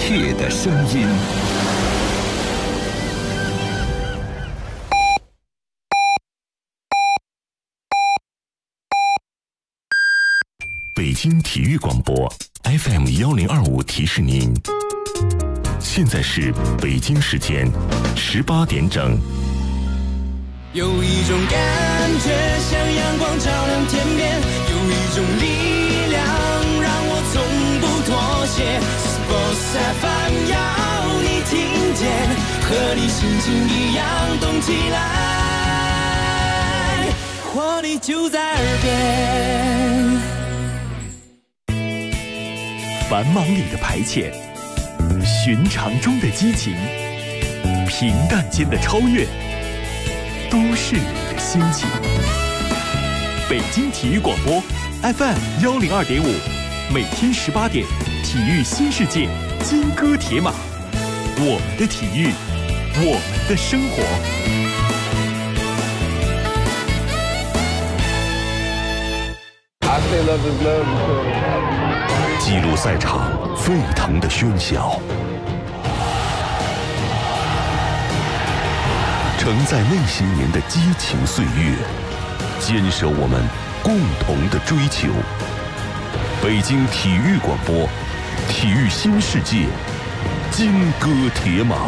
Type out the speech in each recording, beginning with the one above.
切的声音。北京体育广播 FM1025提示您，现在是北京时间18点整。 有一种感觉像阳光照亮天边，有一种力量让我从不妥协。Sports FM 要你听见，和你心情一样动起来，活力就在耳边。 繁忙里的排遣，寻常中的激情，平淡间的超越，都是你的心情。北京体育广播 FM102.5，每天18点，体育新世界，金戈铁马，我们的体育，我们的生活。 记录赛场沸腾的喧嚣，承载那些年的激情岁月，坚守我们共同的追求。北京体育广播，体育新世界，金戈铁马。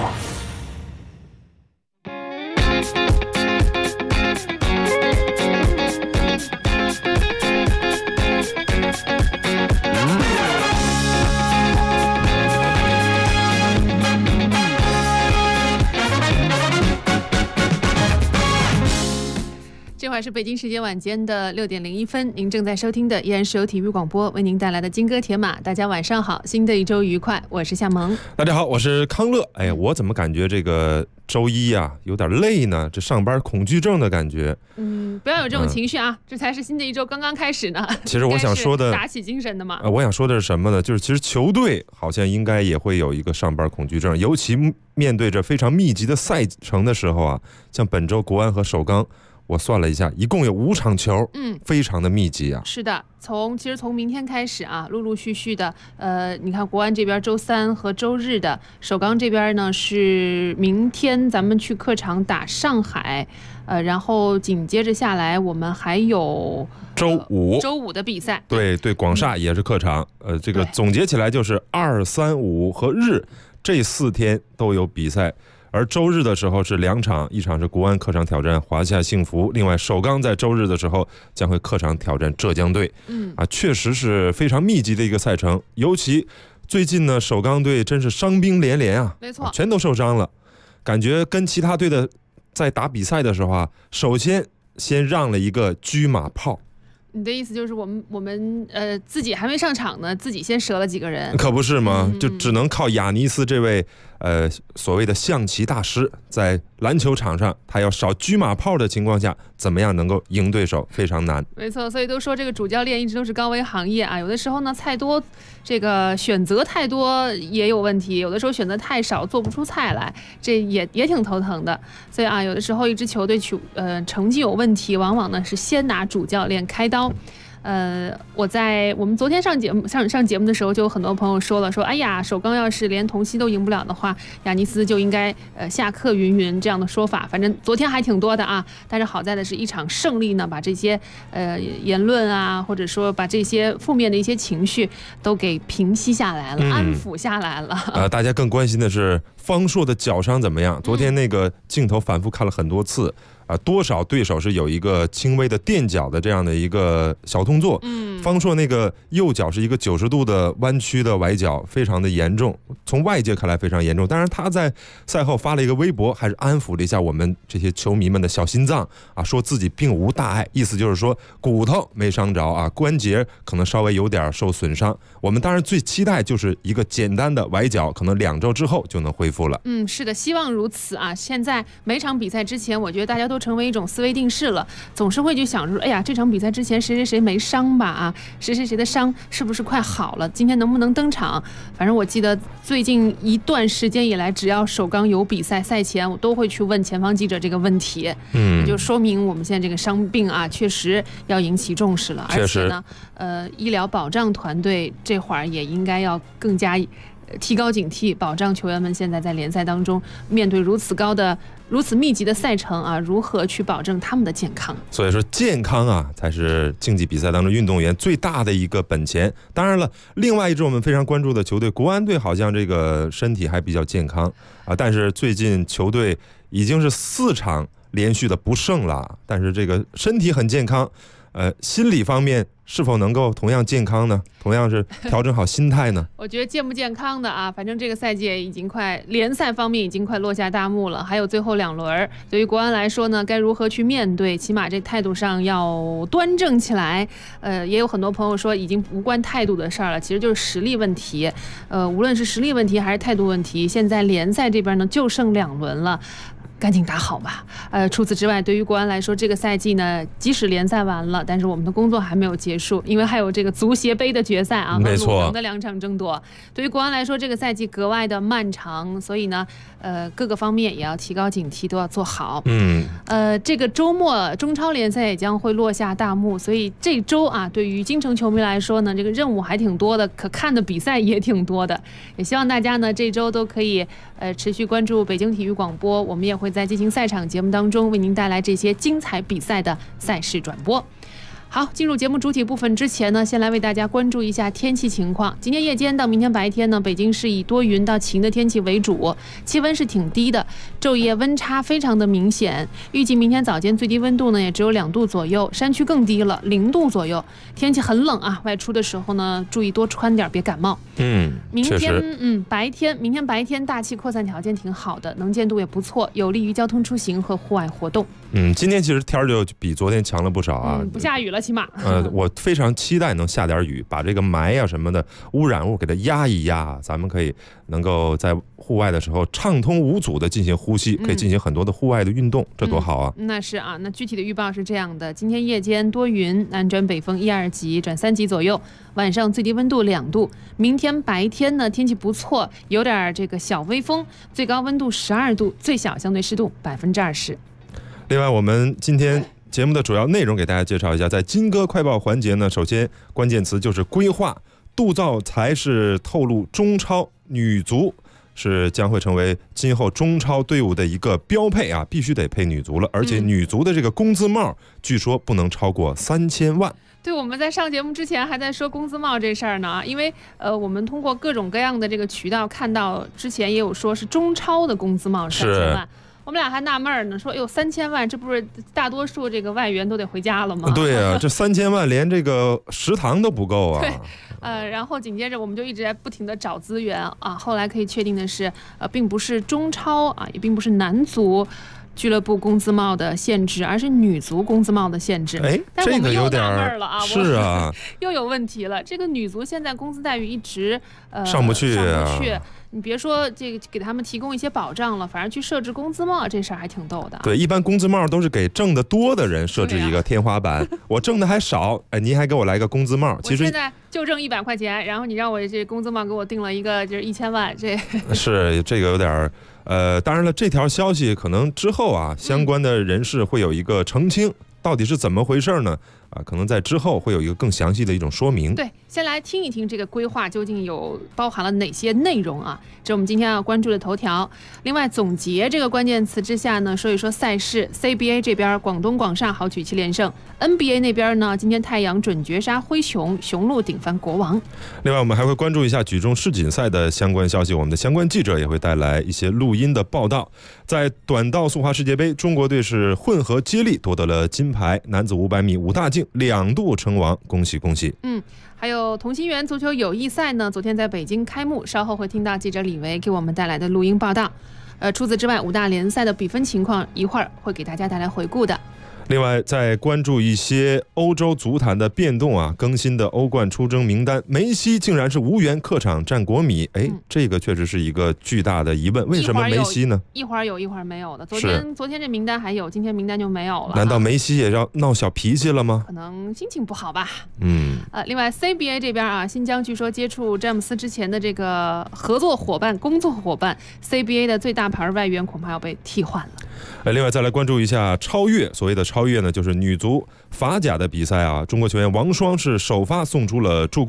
这会儿是北京时间晚间的6点01分，您正在收听的依然是由体育广播为您带来的金戈铁马。大家晚上好，新的一周愉快，我是夏萌。 大家好，我是康乐。哎呀，我怎么感觉这个周一啊有点累呢？这上班恐惧症的感觉。 不要有这种情绪啊，这才是新的一周刚刚开始呢。 其实我想说的， 打起精神的嘛。 我想说的是什么呢？就是其实球队好像应该也会有一个上班恐惧症，尤其面对着非常密集的赛程的时候啊，像本周国安和首钢。我算了一下，一共有5场球，非常的密集啊。 是的，其实从明天开始啊，陆陆续续的，你看国安这边周3和周日的，首钢这边呢是明天咱们去客场打上海，然后紧接着下来我们还有周五的比赛， 对，广厦也是客场，这个总结起来就是2、3、5和日这4天都有比赛。而周日的时候是2场，一场是国安客场挑战华夏幸福，另外首钢在周日的时候将会客场挑战浙江队。确实是非常密集的一个赛程，尤其最近呢，首钢队真是伤兵连连啊， 没错， 全都受伤了，感觉跟其他队的在打比赛的时候啊，首先让了一个车马炮。 你的意思就是我们自己还没上场呢，自己先折了几个人， 可不是吗？就只能靠亚尼斯这位所谓的象棋大师，在篮球场上他要少车马炮的情况下，怎么样能够赢对手，非常难。 没错，所以都说这个主教练一直都是高危行业啊，有的时候呢菜多，这个选择太多也有问题，有的时候选择太少做不出菜来，这也挺头疼的。所以啊，有的时候一支球队成绩有问题，往往呢是先拿主教练开刀。我们昨天上节目的时候，就有很多朋友说了，哎呀，首钢要是连同曦都赢不了的话，亚尼斯就应该下课云这样的说法。反正昨天还挺多的啊，但是好在的是一场胜利呢，把这些言论啊，或者说把这些负面的一些情绪都给平息下来了，安抚下来了。 大家更关心的是方硕的脚伤怎么样？昨天那个镜头反复看了很多次。多少对手是有一个轻微的垫脚的这样的一个小动作，方硕那个右脚是一个90度的弯曲的崴脚，非常的严重，从外界看来非常严重。当然他在赛后发了一个微博，还是安抚了一下我们这些球迷们的小心脏啊，说自己并无大碍，意思就是说骨头没伤着啊，关节可能稍微有点受损伤。我们当然最期待就是一个简单的崴脚，可能2周之后就能恢复了。 是的，希望如此啊。现在每场比赛之前，我觉得大家都成为一种思维定式了，总是会去想说，哎呀，这场比赛之前谁没伤吧啊，谁的伤是不是快好了，今天能不能登场。反正我记得最近一段时间以来，只要首钢有比赛，赛前我都会去问前方记者这个问题，也就说明我们现在这个伤病啊，确实要引起重视了。而且呢，医疗保障团队这会儿也应该要更加提高警惕，保障球员们现在在联赛当中面对如此密集的赛程啊，如何去保证他们的健康。 所以说健康啊，才是竞技比赛当中运动员最大的一个本钱。当然了，另外一支我们非常关注的球队国安队，好像这个身体还比较健康啊，但是最近球队已经是4场连续的不胜了，但是这个身体很健康，心理方面是否能够同样健康呢？同样是调整好心态呢？ 我觉得健不健康的啊，反正这个赛季已经联赛方面已经快落下大幕了，还有最后2轮，对于国安来说呢，该如何去面对？起码这态度上要端正起来。也有很多朋友说已经无关态度的事儿了，其实就是实力问题。无论是实力问题还是态度问题，现在联赛这边呢就剩2轮了。赶紧打好吧。除此之外，对于国安来说，这个赛季呢，即使联赛完了，但是我们的工作还没有结束，因为还有这个足协杯的决赛啊， 没错， 和鲁能的2场争夺。对于国安来说，这个赛季格外的漫长，所以呢，各个方面也要提高警惕，都要做好。这个周末中超联赛也将会落下大幕，所以这周啊，对于京城球迷来说呢，这个任务还挺多的，可看的比赛也挺多的。也希望大家呢这周都可以持续关注北京体育广播，我们也会在进行赛场节目当中为您带来这些精彩比赛的赛事转播。好，进入节目主体部分之前呢，先来为大家关注一下天气情况。今天夜间到明天白天呢，北京是以多云到晴的天气为主，气温是挺低的，昼夜温差非常的明显。预计明天早间最低温度呢也只有2度左右，山区更低了，0度左右。天气很冷啊，外出的时候呢注意多穿点，别感冒。明天白天大气扩散条件挺好的，能见度也不错，有利于交通出行和户外活动。 今天其实天就比昨天强了不少啊， 不下雨了起码。 我非常期待能下点雨，把这个霾啊什么的污染物给它压一压，咱们可以能够在户外的时候畅通无阻的进行呼吸，可以进行很多的户外的运动，这多好啊！ 那是啊，那具体的预报是这样的：今天夜间多云，南转北风1、2级转3级左右，晚上最低温度2度。明天白天呢天气不错，有点这个小微风，最高温度12度，最小相对湿度20%。 另外，我们今天节目的主要内容给大家介绍一下，在金歌快报环节呢，首先关键词就是规划。杜兆才是透露，中超女足是将会成为今后中超队伍的一个标配啊，必须得配女足了，而且女足的这个工资帽据说不能超过3000万。 对，我们在上节目之前还在说工资帽这事儿呢，因为我们通过各种各样的这个渠道看到，之前也有说是中超的工资帽3000万。我们俩还纳闷呢，说3000万，这不是大多数这个外援都得回家了吗？ 对啊，这3000万连这个食堂都不够啊。 对，然后紧接着我们就一直在不停的找资源啊。后来可以确定的是，并不是中超啊，也并不是男足俱乐部工资帽的限制，而是女足工资帽的限制。但是我们又纳闷了啊， 是啊， 又有问题了。这个女足现在工资待遇一直上不去。 你别说这个给他们提供一些保障了，反而去设置工资帽这事儿还挺逗的。 对，一般工资帽都是给挣得多的人设置一个天花板，我挣的还少，您还给我来个工资帽。其实我现在就挣100块钱，然后你让我这工资帽给我定了一个就是1000万，这是这个有点当然了，这条消息可能之后啊，相关的人士会有一个澄清，到底是怎么回事呢？可能在之后会有一个更详细的一种说明。 对，先来听一听这个规划究竟包含了哪些内容啊？这是我们今天要关注的头条。另外，总结这个关键词之下呢，说一说赛事。CBA 这边，广东广厦豪取7连胜。NBA 那边呢，今天太阳准绝杀灰熊，雄鹿顶翻国王。 另外，我们还会关注一下举重世锦赛的相关消息，我们的相关记者也会带来一些录音的报道。在短道速滑世界杯，中国队是混合接力夺得了金牌，男子500米5大竞2度称王，恭喜恭喜！ 还有同心圆足球友谊赛呢，昨天在北京开幕，稍后会听到记者李维给我们带来的录音报道。除此之外，5大联赛的比分情况一会儿会给大家带来回顾的。 另外，再关注一些欧洲足坛的变动啊，更新的欧冠出征名单，梅西竟然是无缘客场战国米，这个确实是一个巨大的疑问，为什么梅西呢？ 一会儿有，一会儿没有的。昨天这名单还有，今天名单就没有了。 难道梅西也要闹小脾气了吗？ 可能心情不好吧。另外 CBA 这边啊，新疆据说接触詹姆斯之前的这个工作伙伴 CBA 的最大牌外援恐怕要被替换了。 另外再来关注一下超越，所谓的超越呢，就是女足法甲的比赛啊，中国球员王霜是首发送出了助攻，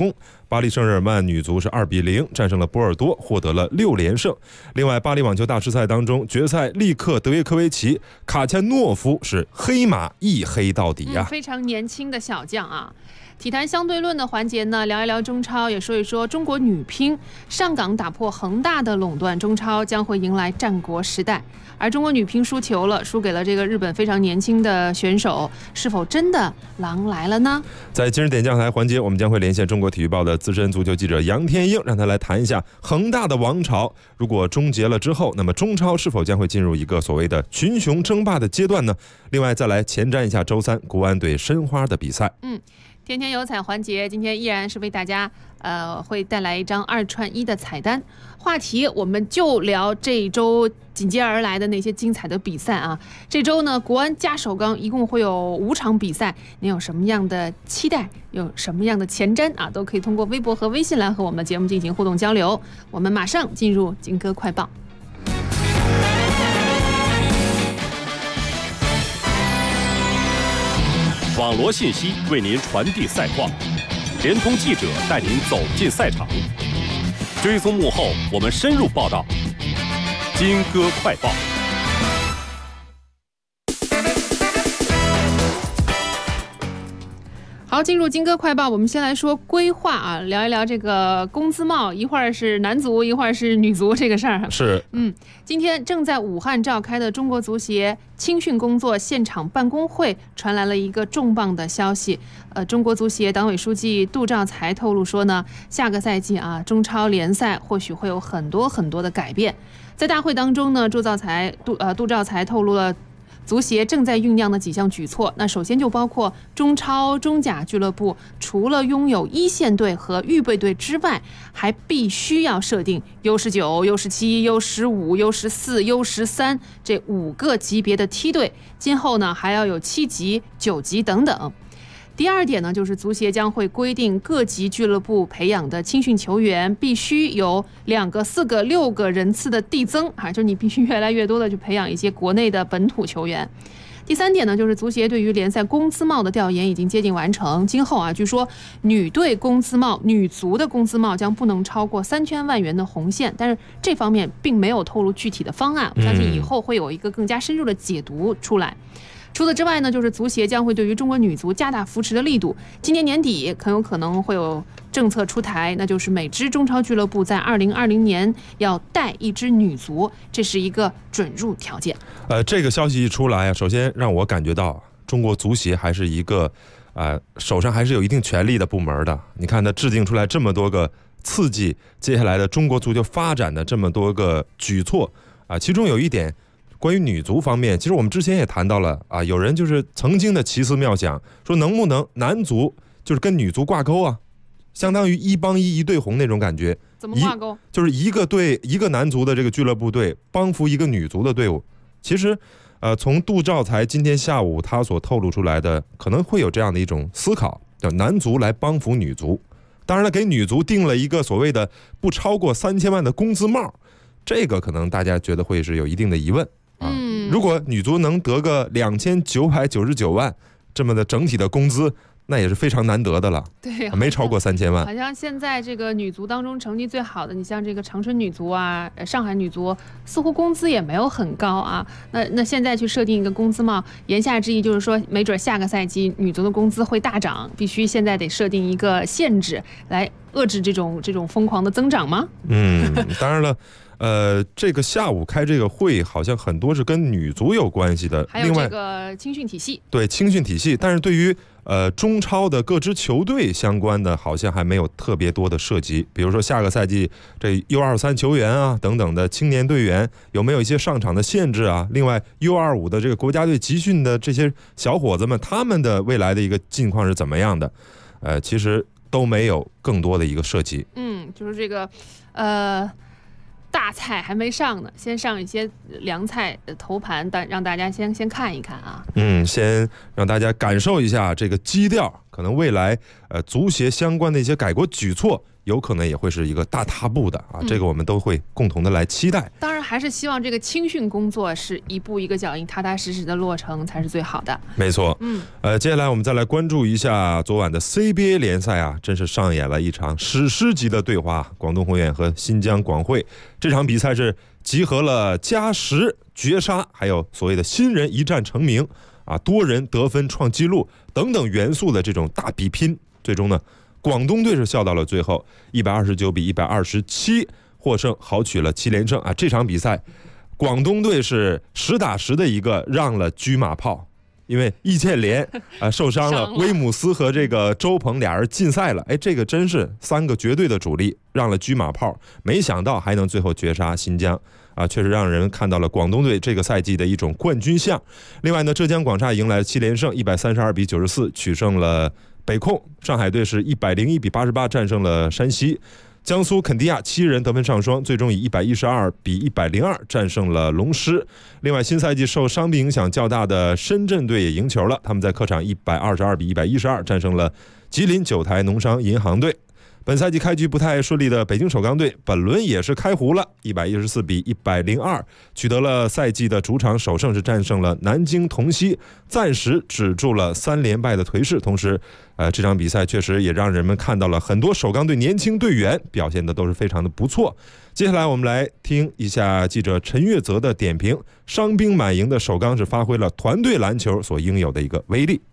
巴黎圣日耳曼女足是2-0战胜了波尔多，获得了6连胜。另外，巴黎网球大师赛当中，决赛力克德约科维奇，卡恰诺夫是黑马一黑到底呀、 非常年轻的小将啊。体坛相对论的环节呢，聊一聊中超，也说一说中国女乒。上港打破恒大的垄断，中超将会迎来战国时代。而中国女乒输球了，输给了这个日本非常年轻的选手，是否真的狼来了呢？ 在今日点将台环节，我们将会连线中国体育报的资深足球记者杨天鹰，让他来谈一下恒大的王朝如果终结了之后，那么中超是否将会进入一个所谓的群雄争霸的阶段呢？另外再来前瞻一下周三国安对申花的比赛。 天天有彩环节，今天依然是为大家会带来一张2串1的彩单话题，我们就聊这一周紧接而来的那些精彩的比赛啊。这周呢，国安加首钢一共会有5场比赛，您有什么样的期待，有什么样的前瞻啊，都可以通过微博和微信来和我们的节目进行互动交流。我们马上进入金歌快报。 网罗信息为您传递赛况，联通记者带您走进赛场，追踪幕后，我们深入报道。金歌快报。 好，进入金歌快报，我们先来说规划啊，聊一聊这个工资帽，一会儿是男足，一会儿是女足这个事儿。 是， 今天正在武汉召开的中国足协青训工作现场办公会传来了一个重磅的消息。中国足协党委书记杜兆才透露说呢，下个赛季啊，中超联赛或许会有很多的改变。在大会当中呢，杜兆才透露了足协正在酝酿的几项举措，那首先就包括中超、中甲俱乐部除了拥有一线队和预备队之外，还必须要设定 U19、U17、U15、U14、U13 这5个级别的梯队，今后呢还要有7级、9级等等。第二点呢，就是足协将会规定各级俱乐部培养的青训球员必须有2个、4个、6个人次的递增啊，就你必须越来越多的去培养一些国内的本土球员。第三点呢，就是足协对于联赛工资帽的调研已经接近完成，今后啊，据说女队工资帽、女足的工资帽将不能超过3000万元的红线，但是这方面并没有透露具体的方案，我相信以后会有一个更加深入的解读出来。除此之外呢，就是足协将会对于中国女足加大扶持的力度。今年年底很有可能会有政策出台，那就是每支中超俱乐部在2020年要带一支女足，这是一个准入条件。 这个消息一出来啊，首先让我感觉到中国足协还是一个手上还是有一定权力的部门的。你看他制定出来这么多个刺激接下来的中国足球发展的这么多个举措啊，其中有一点。关于女足方面，其实我们之前也谈到了啊，有人就是曾经的奇思妙想，说能不能男足就是跟女足挂钩啊，相当于一帮一对红那种感觉。 怎么挂钩？ 就是一个队一个男足的这个俱乐部队帮扶一个女足的队伍。其实，从杜兆才今天下午他所透露出来的，可能会有这样的一种思考，叫男足来帮扶女足。当然了，给女足定了一个所谓的不超过3000万的工资帽，这个可能大家觉得会是有一定的疑问。如果女足能得个2999万这么的整体的工资，那也是非常难得的了。 对， 没超过3000万。 好像现在这个女足当中成绩最好的，你像这个长春女足啊、上海女足，似乎工资也没有很高啊。那现在去设定一个工资帽，言下之意就是说，没准下个赛季女足的工资会大涨，必须现在得设定一个限制来遏制这种疯狂的增长吗？ 当然了。这个下午开这个会，好像很多是跟女足有关系的， 还有这个青训体系。 对，青训体系，但是对于中超的各支球队相关的，好像还没有特别多的涉及。比如说下个赛季这 U23 球员啊等等的青年队员有没有一些上场的限制啊？另外 U25 的这个国家队集训的这些小伙子们，他们的未来的一个近况是怎么样的？其实都没有更多的一个涉及。 就是这个大菜还没上呢，先上一些凉菜头盘，让大家先看一看啊。 先让大家感受一下这个基调，可能未来足协相关的一些改革举措有可能也会是一个大踏步的啊，这个我们都会共同的来期待。 当然还是希望这个青训工作是一步一个脚印，踏踏实实的落成才是最好的。 没错，接下来我们再来关注一下昨晚的 CBA 联赛啊，真是上演了一场史诗级的对话，广东宏远和新疆广汇。这场比赛是集合了加时、绝杀，还有所谓的新人一战成名啊，多人得分创纪录等等元素的这种大比拼。最终呢，广东队是笑到了最后，129比127获胜，豪取了7连胜啊！这场比赛，广东队是10打10的一个让了车马炮，因为易建联受伤了，威姆斯和这个周鹏俩人禁赛了，这个真是3个绝对的主力让了车马炮，没想到还能最后绝杀新疆啊，确实让人看到了广东队这个赛季的一种冠军相。另外呢，浙江广厦迎来了7连胜，132比94取胜了北控，上海队是101比88战胜了山西，江苏肯迪亚7人得分上双，最终以112比102战胜了龙狮。另外，新赛季受伤病影响较大的深圳队也赢球了，他们在客场122比112战胜了吉林九台农商银行队。本赛季开局不太顺利的北京首钢队本轮也是开胡了，114比102取得了赛季的主场首胜，是战胜了南京同曦，暂时止住了3连败的颓势。同时这场比赛确实也让人们看到了很多首钢队年轻队员表现的都是非常的不错。接下来我们来听一下记者陈月泽的点评，伤兵满营的首钢是发挥了团队篮球所应有的一个威力。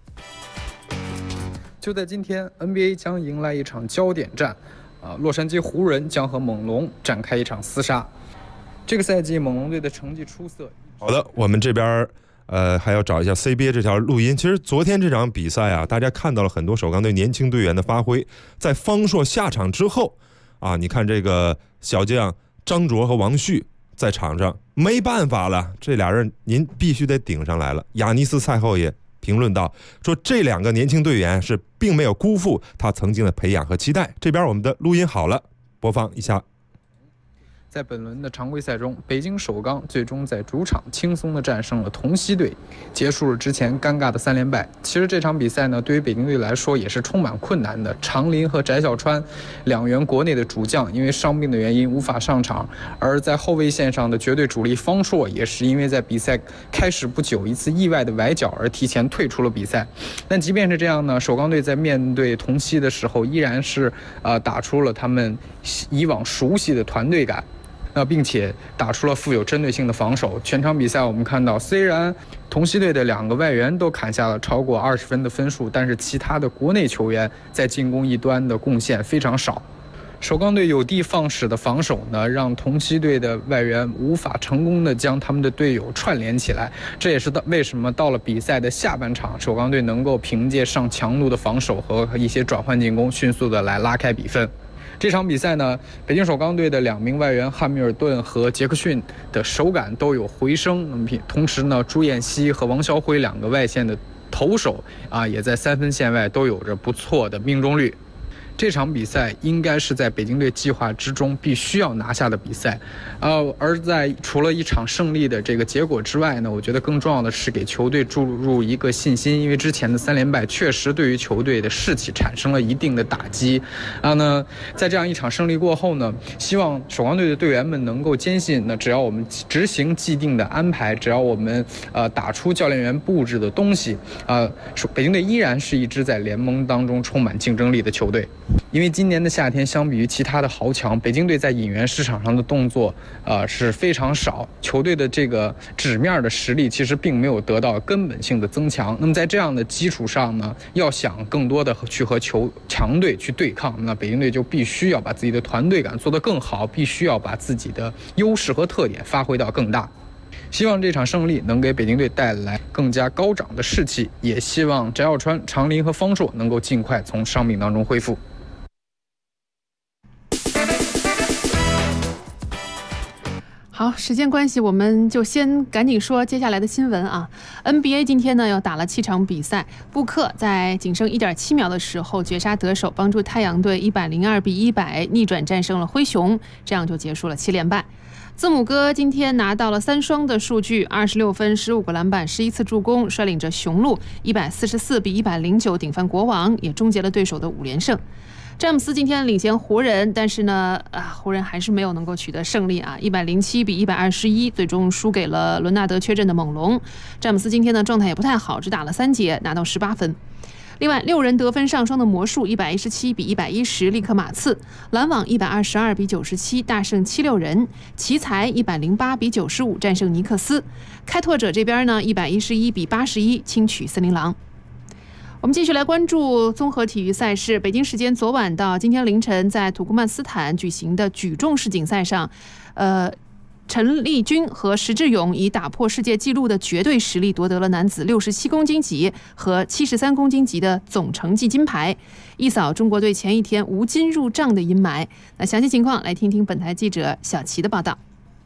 就在今天 NBA 将迎来一场焦点战洛杉矶湖人将和猛龙展开一场厮杀。这个赛季猛龙队的成绩出色。 好的，我们这边还要找一下 CBA 这条录音。其实昨天这场比赛啊，大家看到了很多首钢队年轻队员的发挥。在方硕下场之后啊，你看这个小将张卓和王旭在场上没办法了，这俩人您必须得顶上来了。亚尼斯赛后也评论到说，这2个年轻队员是并没有辜负他曾经的培养和期待。这边我们的录音好了，播放一下。 在本轮的常规赛中，北京首钢最终在主场轻松地战胜了同曦队，结束了之前尴尬的3连败。其实这场比赛呢，对于北京队来说也是充满困难的。常林和翟小川2员国内的主将因为伤病的原因无法上场，而在后卫线上的绝对主力方硕也是因为在比赛开始不久一次意外的崴脚而提前退出了比赛。但即便是这样呢，首钢队在面对同曦的时候依然是打出了他们以往熟悉的团队感。并且打出了富有针对性的防守。全场比赛我们看到，虽然同曦队的2个外援都砍下了超过20分的分数，但是其他的国内球员在进攻一端的贡献非常少。首钢队有的放矢的防守呢，让同曦队的外援无法成功的将他们的队友串联起来。这也是为什么到了比赛的下半场，首钢队能够凭借上强度的防守和一些转换进攻，迅速的来拉开比分。这场比赛呢，北京首钢队的2名外援汉密尔顿和杰克逊的手感都有回升，同时呢，朱彦西和王晓辉2个外线的投手也在3分线外都有着不错的命中率。这场比赛应该是在北京队计划之中必须要拿下的比赛，而在除了一场胜利的这个结果之外呢，我觉得更重要的是给球队注入一个信心，因为之前的3连败确实对于球队的士气产生了一定的打击。在这样一场胜利过后呢，希望首钢队的队员们能够坚信，那只要我们执行既定的安排，只要我们打出教练员布置的东西，北京队依然是一支在联盟当中充满竞争力的球队。因为今年的夏天相比于其他的豪强，北京队在引援市场上的动作是非常少，球队的这个纸面的实力其实并没有得到根本性的增强。那么在这样的基础上呢，要想更多的去和强队去对抗，那北京队就必须要把自己的团队感做得更好，必须要把自己的优势和特点发挥到更大。希望这场胜利能给北京队带来更加高涨的士气，也希望翟耀川、常林和方硕能够尽快从伤病当中恢复。 好，时间关系，我们就先赶紧说接下来的新闻啊。NBA 今天呢又打了7场比赛，布克在仅剩1.7秒的时候绝杀得手，帮助太阳队102比100逆转战胜了灰熊，这样就结束了7连败。字母哥今天拿到了3双的数据，26分、15个篮板、11次助攻，率领着雄鹿144比109顶翻国王，也终结了对手的5连胜。 詹姆斯今天领先湖人，但是呢，湖人还是没有能够取得胜利啊，107比121，最终输给了伦纳德缺阵的猛龙。詹姆斯今天呢状态也不太好，只打了3节，拿到18分。另外，6人得分上双的魔术117比110力克马刺，篮网122比97大胜76人，奇才108比95战胜尼克斯，开拓者这边呢111比81轻取森林狼。我们继续来关注综合体育赛事。北京时间昨晚到今天凌晨，在土库曼斯坦举行的举重世锦赛上，陈立军和石智勇以打破世界纪录的绝对实力夺得了男子67公斤级和73公斤级的总成绩金牌，一扫中国队前一天无金入账的阴霾。那详细情况来听听本台记者小齐的报道。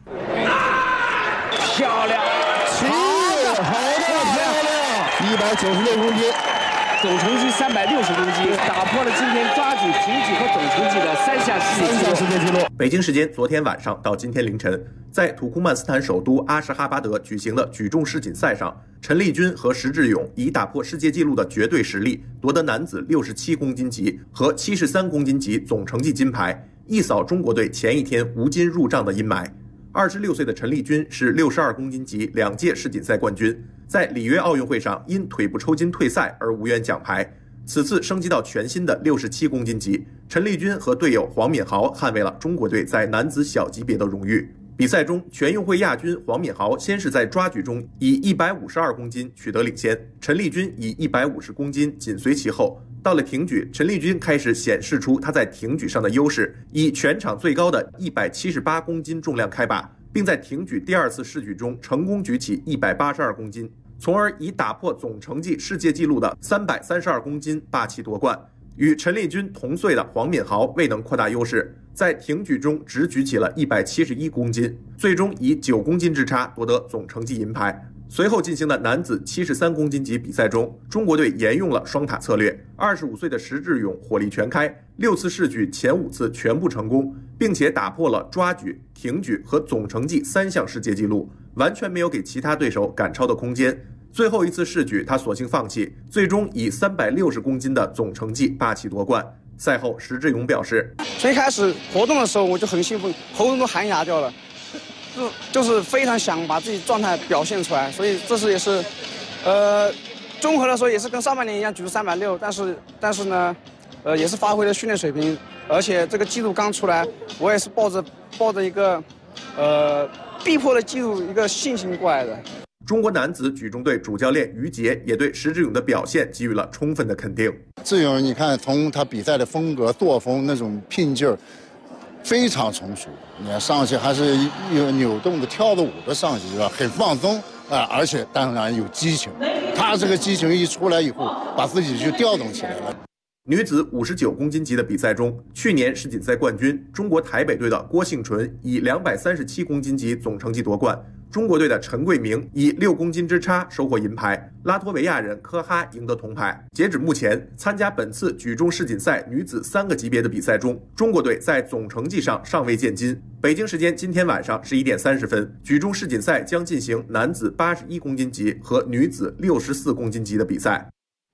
漂亮，好的，196公斤。总成绩360公斤，打破了今天抓举、挺举和总成绩的3项世界纪录。 北京时间昨天晚上到今天凌晨，在土库曼斯坦首都阿什哈巴德举行的举重世锦赛上，陈立军和石智勇以打破世界纪录的绝对实力，夺得男子67公斤级和73公斤级总成绩金牌，一扫中国队前一天无金入账的阴霾。26岁的陈立军是62公斤级2届世锦赛冠军，在里约奥运会上因腿部抽筋退赛而无缘奖牌。此次升级到全新的67公斤级，陈立军和队友黄敏豪捍卫了中国队在男子小级别的荣誉。比赛中，全运会亚军黄敏豪先是在抓举中以152公斤取得领先，陈立军以150公斤紧随其后。到了挺举，陈立军开始显示出他在挺举上的优势，以全场最高的178公斤重量开靶，并在挺举第2次试举中成功举起182公斤，从而以打破总成绩世界纪录的332公斤霸气夺冠。与陈立军同岁的黄敏豪未能扩大优势，在挺举中只举起了171公斤，最终以9公斤之差夺得总成绩银牌。随后进行的男子73公斤级比赛中，中国队沿用了双塔策略，25岁的石智勇火力全开，6次试举前5次全部成功，并且打破了抓举、挺举和总成绩3项世界纪录，完全没有给其他对手赶超的空间。最后一次试举，他索性放弃，最终以360公斤的总成绩霸气夺冠。赛后，石智勇表示：“ 最开始活动的时候我就很兴奋，喉咙都喊哑掉了，就是非常想把自己状态表现出来，所以这次也是，综合的时候也是跟上半年一样举出360，但是呢，也是发挥了训练水平，而且这个记录刚出来，我也是抱着一个逼迫的记录一个信心过来的。” 中国男子举重队主教练于杰也对石智勇的表现给予了充分的肯定。 智勇，你看从他比赛的风格、作风那种拼劲儿，非常成熟。你看上去还是有扭动的、跳的舞的上去是吧？很放松啊，而且当然有激情。他这个激情一出来以后，把自己就调动起来了。 女子59公斤级的比赛中，去年世锦赛冠军中国台北队的郭幸淳以237公斤级总成绩夺冠，中国队的陈桂明以6公斤之差收获银牌，拉脱维亚人科哈赢得铜牌。截止目前，参加本次举重世锦赛女子3个级别的比赛中，中国队在总成绩上尚未见金。北京时间今天晚上11点30分，举重世锦赛将进行男子81公斤级和女子64公斤级的比赛。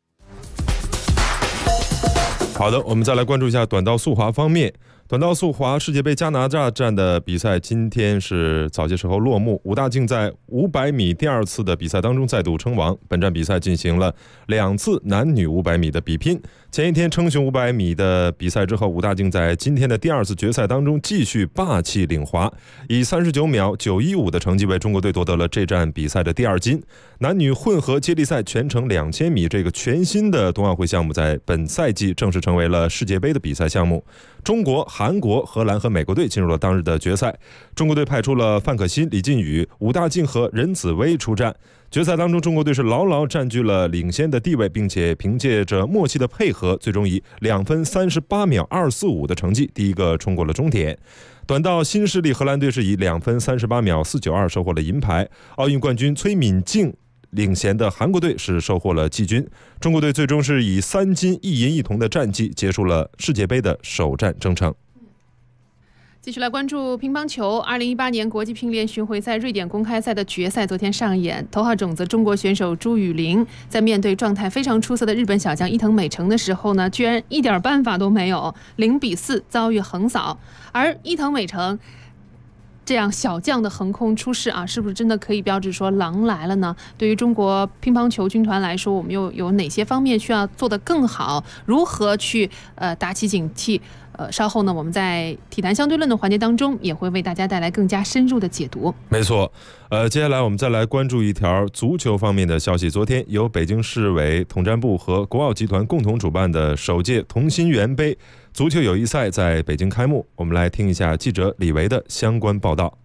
好的，我们再来关注一下短道速滑方面。短道速滑世界杯加拿大站的比赛今天是早些时候落幕，武大靖在500米第2次的比赛当中再度称王。本站比赛进行了2次男女500米的比拼。前一天称雄500米的比赛之后，武大靖在今天的第2次决赛当中继续霸气领滑，以39秒915的成绩为中国队夺得了这站比赛的第2金。男女混合接力赛全程2000米这个全新的冬奥会项目，在本赛季正式成为了世界杯的比赛项目。中国、韩国、荷兰和美国队进入了当日的决赛。中国队派出了范可新、李靖宇、武大靖和任子威出战。决赛当中，中国队是牢牢占据了领先的地位，并且凭借着默契的配合，最终以2分38秒245的成绩第一个冲过了终点。短道新势力荷兰队是以2分38秒492收获了银牌。奥运冠军崔敏静领衔的韩国队是收获了季军。中国队最终是以3金1银1铜的战绩结束了世界杯的首战征程。 继续来关注乒乓球。2018年国际乒联巡回赛瑞典公开赛的决赛昨天上演，头号种子中国选手朱雨玲在面对状态非常出色的日本小将伊藤美诚的时候呢，居然一点办法都没有，0-4遭遇横扫。而伊藤美诚这样小将的横空出世啊，是不是真的可以标志说狼来了呢？对于中国乒乓球军团来说，我们又有哪些方面需要做得更好？如何去打起警惕？稍后呢，我们在体坛相对论的环节当中，也会为大家带来更加深入的解读。 没错，接下来我们再来关注一条足球方面的消息。昨天由北京市委统战部和国奥集团共同主办的首届同心圆杯足球友谊赛在北京开幕。我们来听一下记者李维的相关报道。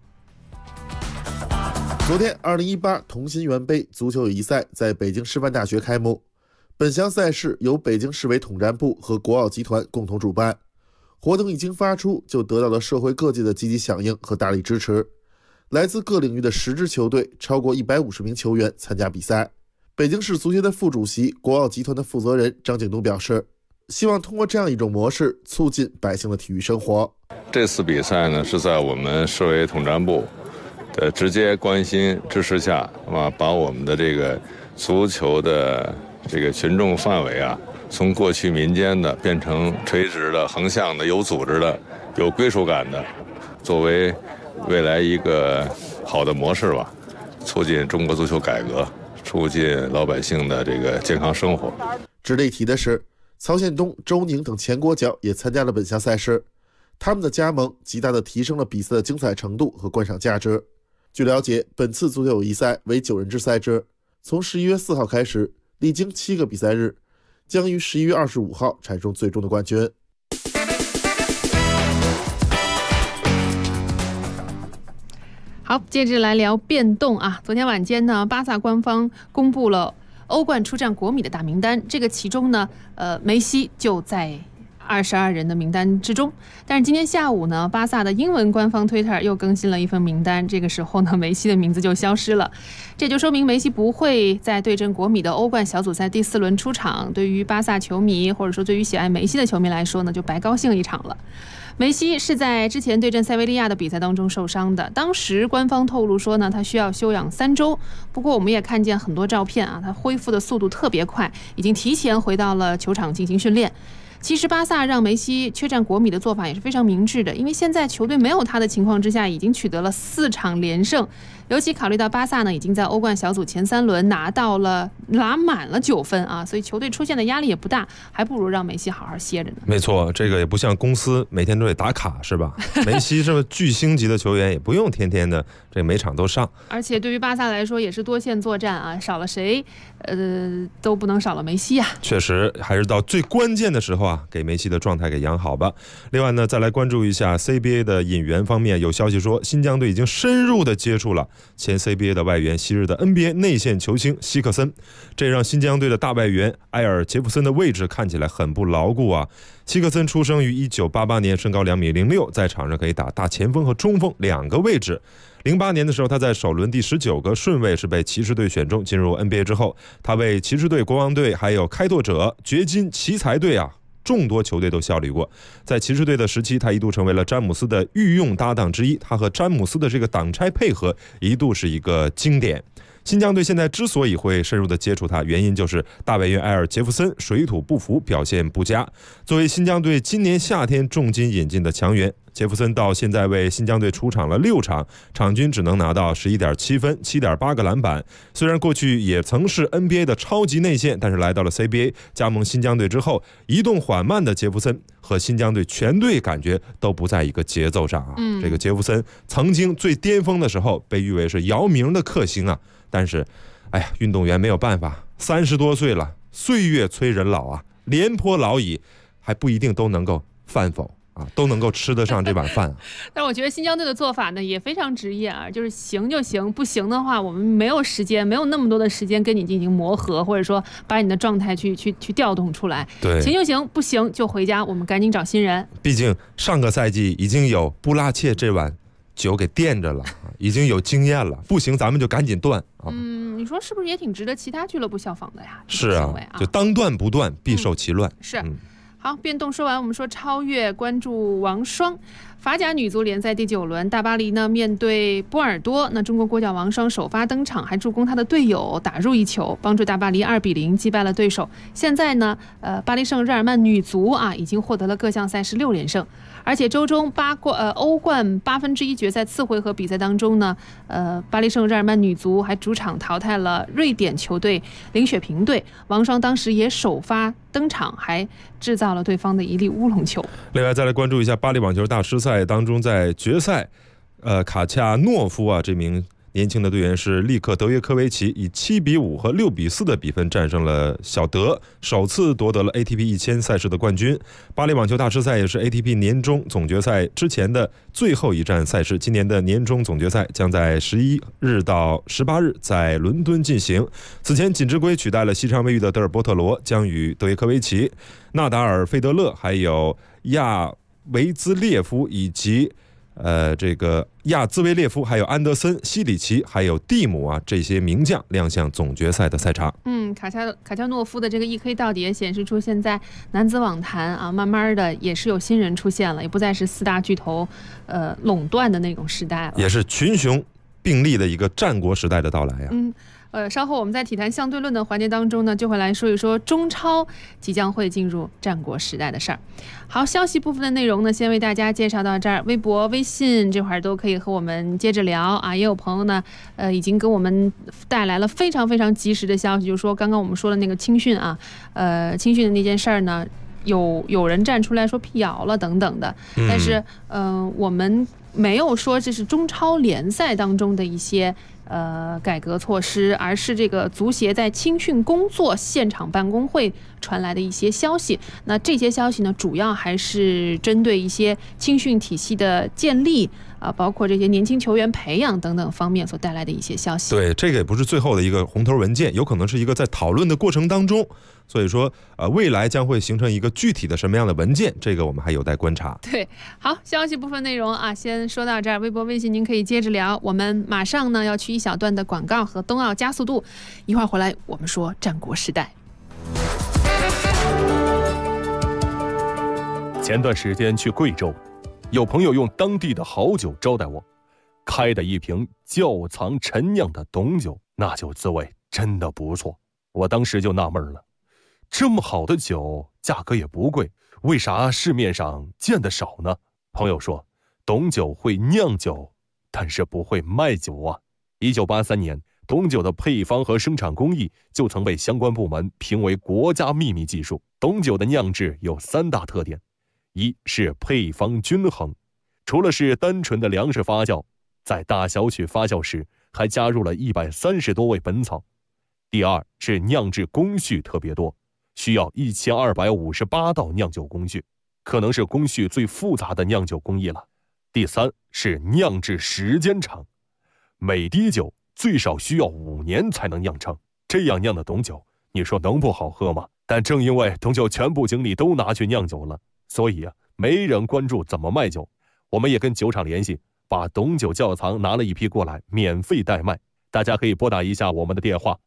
昨天2018同心圆杯足球友谊赛在北京师范大学开幕。本项赛事由北京市委统战部和国奥集团共同主办。活动一经发出，就得到了社会各界的积极响应和大力支持。来自各领域的10支球队，超过150名球员参加比赛。北京市足协的副主席、国奥集团的负责人张景东表示，希望通过这样一种模式，促进百姓的体育生活。 这次比赛呢，是在我们市委统战部的直接关心支持下，把我们的这个足球的这个群众范围啊，从过去民间的变成垂直的、横向的、有组织的、有归属感的，作为未来一个好的模式吧，促进中国足球改革，促进老百姓的这个健康生活。 值得一提的是，曹宪东、周宁等前国脚也参加了本项赛事，他们的加盟极大地提升了比赛的精彩程度和观赏价值。据了解，本次足球友谊赛为9人制赛制，从11月4号开始，历经7个比赛日，将于11月25号产生最终的冠军。 好，接着来聊变动啊。昨天晚间呢，巴萨官方公布了欧冠出战国米的大名单，这个其中呢，梅西就在22人的名单之中。但是今天下午呢，巴萨的英文官方 Twitter 又更新了一份名单，这个时候呢，梅西的名字就消失了。这就说明梅西不会在对阵国米的欧冠小组赛第4轮出场。对于巴萨球迷或者说对于喜爱梅西的球迷来说呢，就白高兴一场了。梅西是在之前对阵塞维利亚的比赛当中受伤的，当时官方透露说呢，他需要休养3周。不过我们也看见很多照片啊，他恢复的速度特别快，已经提前回到了球场进行训练。其实巴萨让梅西缺战国米的做法也是非常明智的，因为现在球队没有他的情况之下，已经取得了4场连胜。尤其考虑到巴萨呢，已经在欧冠小组前3轮拿满了9分啊，所以球队出现的压力也不大，还不如让梅西好好歇着呢。 没错，这个也不像公司每天都得打卡是吧？梅西这么巨星级的球员也不用天天的这每场都上。 而且对于巴萨来说也是多线作战啊，少了谁都不能少了梅西啊。 确实还是到最关键的时候啊，给梅西的状态给养好吧。另外呢，再来关注一下 CBA 的引援方面，有消息说新疆队已经深入的接触了前 CBA 的外援，昔日的 NBA 内线球星希克森，这让新疆队的大外援埃尔杰夫森的位置看起来很不牢固啊。希克森出生于1988年，身高2.06米，在场上可以打大前锋和中锋2个位置。08年的时候，他在首轮第19个顺位是被骑士队选中，进入 NBA 之后，他为骑士队、国王队还有开拓者、掘金、奇才队啊众多球队都效力过。在骑士队的时期，他一度成为了詹姆斯的御用搭档之一，他和詹姆斯的这个挡拆配合一度是一个经典。新疆队现在之所以会深入的接触他，原因就是大外援埃尔杰夫森水土不服，表现不佳。作为新疆队今年夏天重金引进的强援，杰弗森到现在为新疆队出场了6场，场均只能拿到11.7分、7.8个篮板。虽然过去也曾是 NBA 的超级内线，但是来到了 CBA 加盟新疆队之后，移动缓慢的杰弗森和新疆队全队感觉都不在一个节奏上啊。这个杰弗森曾经最巅峰的时候被誉为是姚明的克星啊，但是哎呀，运动员没有办法，30多岁了，岁月催人老啊，廉颇老矣，还不一定都能够饭否啊，都能够吃得上这碗饭啊。 但我觉得新疆队的做法呢也非常职业啊，就是行就行，不行的话我们没有时间，没有那么多的时间跟你进行磨合，或者说把你的状态去调动出来。 对， 行就行，不行就回家，我们赶紧找新人。 毕竟上个赛季已经有布拉切这碗酒给垫着了，已经有经验了，不行咱们就赶紧断啊。 你说是不是也挺值得其他俱乐部效仿的呀？ 是啊，就当断不断，必受其乱。 是。好，变动说完，我们说超越，关注王霜。 法甲女足联赛第9轮，大巴黎呢面对波尔多，那中国国脚王霜首发登场，还助攻他的队友打入一球，帮助大巴黎2-0击败了对手。现在呢，巴黎圣日耳曼女足啊已经获得了各项赛事6连胜，而且周中欧冠1/8决赛次回合比赛当中呢，巴黎圣日耳曼女足还主场淘汰了瑞典球队林雪平队，王霜当时也首发登场，还制造了对方的一粒乌龙球。 另外再来关注一下巴黎网球大师赛当中，在决赛卡恰诺夫啊这名年轻的队员是立刻德约科维奇以7-5和6-4的比分战胜了小德，首次夺得了 ATP 1000赛事的冠军。巴黎网球大师赛也是 ATP 年终总决赛之前的最后一站赛事，今年的年终总决赛将在11日到18日在伦敦进行。此前锦织圭取代了西昌卫浴的德尔波特罗，将与德约科维奇、纳达尔、费德勒还有亚维兹列夫以及这个亚兹维列夫还有安德森、西里奇还有蒂姆啊这些名将亮相总决赛的赛场。 卡恰诺夫的这个一黑到底也显示出现在男子网坛啊，慢慢的也是有新人出现了，也不再是4大巨头垄断的那种时代了， 也是群雄并立的一个战国时代的到来啊。 稍后我们在体坛相对论的环节当中呢，就会来说一说中超即将会进入战国时代的事儿。好，消息部分的内容呢，先为大家介绍到这儿。微博、微信这块都可以和我们接着聊啊。也有朋友呢，已经给我们带来了非常非常及时的消息，就是说刚刚我们说的那个青训啊，青训的那件事儿呢，有人站出来说辟谣了等等的，但是我们没有说这是中超联赛当中的一些改革措施，而是这个足协在青训工作现场办公会传来的一些消息。那这些消息呢，主要还是针对一些青训体系的建立包括这些年轻球员培养等等方面所带来的一些消息。 对，这个也不是最后的一个红头文件，有可能是一个在讨论的过程当中，所以说未来将会形成一个具体的什么样的文件，这个我们还有待观察。 对，好，消息部分内容啊，先说到这儿。微博、微信您可以接着聊，我们马上呢要去一小段的广告和冬奥加速度，一会儿回来我们说战国时代。 前段时间去贵州，有朋友用当地的好酒招待我，开的一瓶窖藏陈酿的董酒，那酒滋味真的不错。我当时就纳闷了，这么好的酒价格也不贵，为啥市面上见得少呢？朋友说，董酒会酿酒，但是不会卖酒啊。1983年，董酒的配方和生产工艺就曾被相关部门评为国家秘密技术。董酒的酿制有3大特点，一是配方均衡，除了是单纯的粮食发酵，在大小曲发酵时还加入了130多味本草。第二是酿制工序特别多，需要1258道酿酒工序，可能是工序最复杂的酿酒工艺了。第三是酿制时间长，每滴酒最少需要5年才能酿成，这样酿的董酒，你说能不好喝吗？但正因为董酒全部精力都拿去酿酒了，所以没人关注怎么卖酒。我们也跟酒厂联系，把董酒窖藏拿了一批过来，免费代卖。大家可以拨打一下我们的电话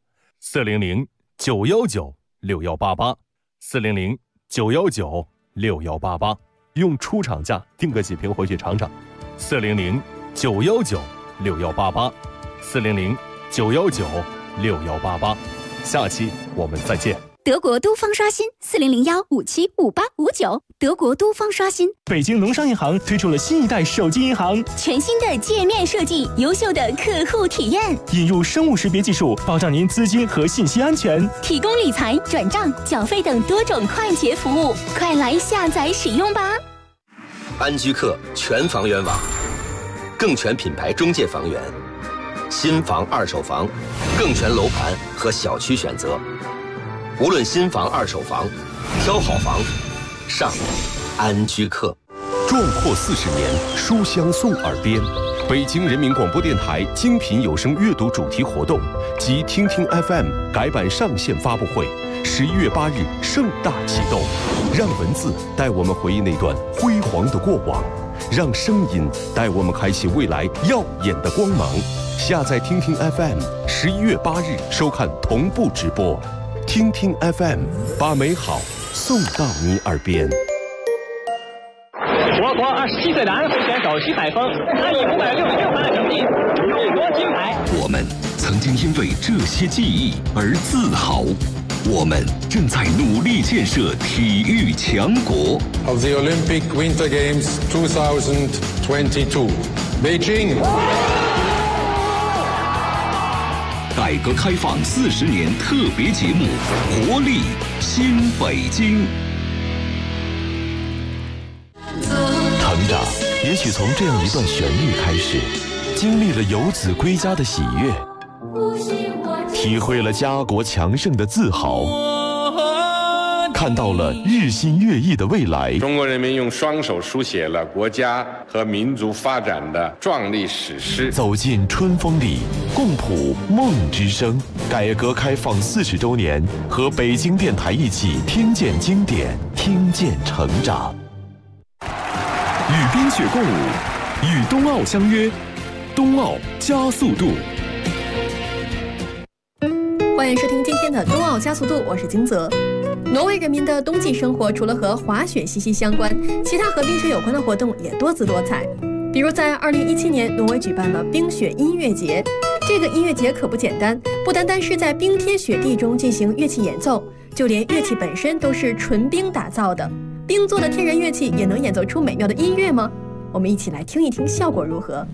，400-919-6188，400-919-6188，用出厂价订个几瓶回去尝尝。400-919-6188，400-919-6188。下期我们再见。 德国都方刷新4001575859，德国都方刷新。 北京农商银行推出了新一代手机银行， 全新的界面设计，优秀的客户体验， 引入生物识别技术，保障您资金和信息安全， 提供理财、转账、缴费等多种快捷服务，快来下载使用吧！ 安居客全房源网，更全品牌中介房源，新房、二手房，更全楼盘和小区选择。无论新房、二手房，挑好房，上安居客。 壮阔40年，书香送耳边。北京人民广播电台精品有声阅读主题活动及听听 FM 改版上线发布会，11月8日盛大启动。让文字带我们回忆那段辉煌的过往，让声音带我们开启未来耀眼的光芒。下载听听 FM，11月8日收看同步直播。听听 FM， 把美好送到你耳边。 我国27岁的安徽选手徐海峰，他以566分的成绩荣夺金牌。 我们曾经因为这些记忆而自豪，我们正在努力建设体育强国。 Of the Olympic Winter Games 2022, Beijing. 改革开放40年特别节目《活力新北京》。 成长也许从这样一段旋律开始，经历了游子归家的喜悦，体会了家国强盛的自豪，看到了日新月异的未来。 中国人民用双手书写了国家和民族发展的壮丽史诗。 走进春风里，共谱梦之声。改革开放40周年，和北京电台一起听见经典，听见成长。与冰雪共舞，与冬奥相约，冬奥加速度。 欢迎收听今天的冬奥加速度，我是金泽。挪威人民的冬季生活除了和滑雪息息相关，其他和冰雪有关的活动也多姿多彩。比如在2017年，挪威举办了冰雪音乐节。这个音乐节可不简单，不单单是在冰天雪地中进行乐器演奏，就连乐器本身都是纯冰打造的。冰做的天然乐器也能演奏出美妙的音乐吗？我们一起来听一听效果如何。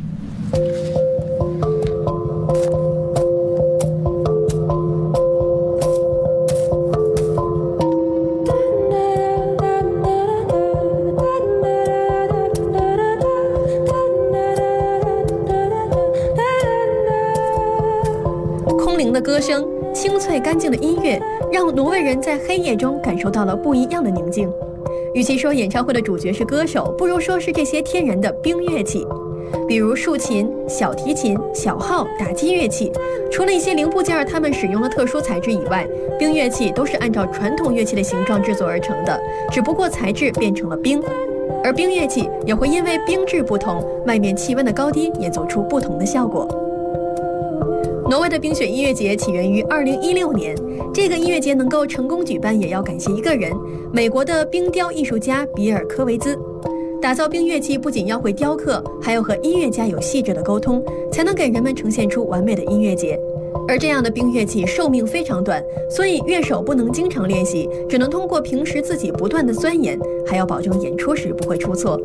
空灵的歌声，清脆干净的音乐，让挪威人在黑夜中感受到了不一样的宁静。与其说演唱会的主角是歌手，不如说是这些天然的冰乐器，比如竖琴、小提琴、小号、打击乐器。除了一些零部件它们使用了特殊材质以外，冰乐器都是按照传统乐器的形状制作而成的，只不过材质变成了冰。而冰乐器也会因为冰质不同，外面气温的高低演奏出不同的效果。挪威的冰雪音乐节起源于2016年，这个音乐节能够成功举办，也要感谢一个人——美国的冰雕艺术家比尔·科维兹。打造冰乐器不仅要会雕刻，还要和音乐家有细致的沟通，才能给人们呈现出完美的音乐节。而这样的冰乐器寿命非常短，所以乐手不能经常练习，只能通过平时自己不断的钻研，还要保证演出时不会出错。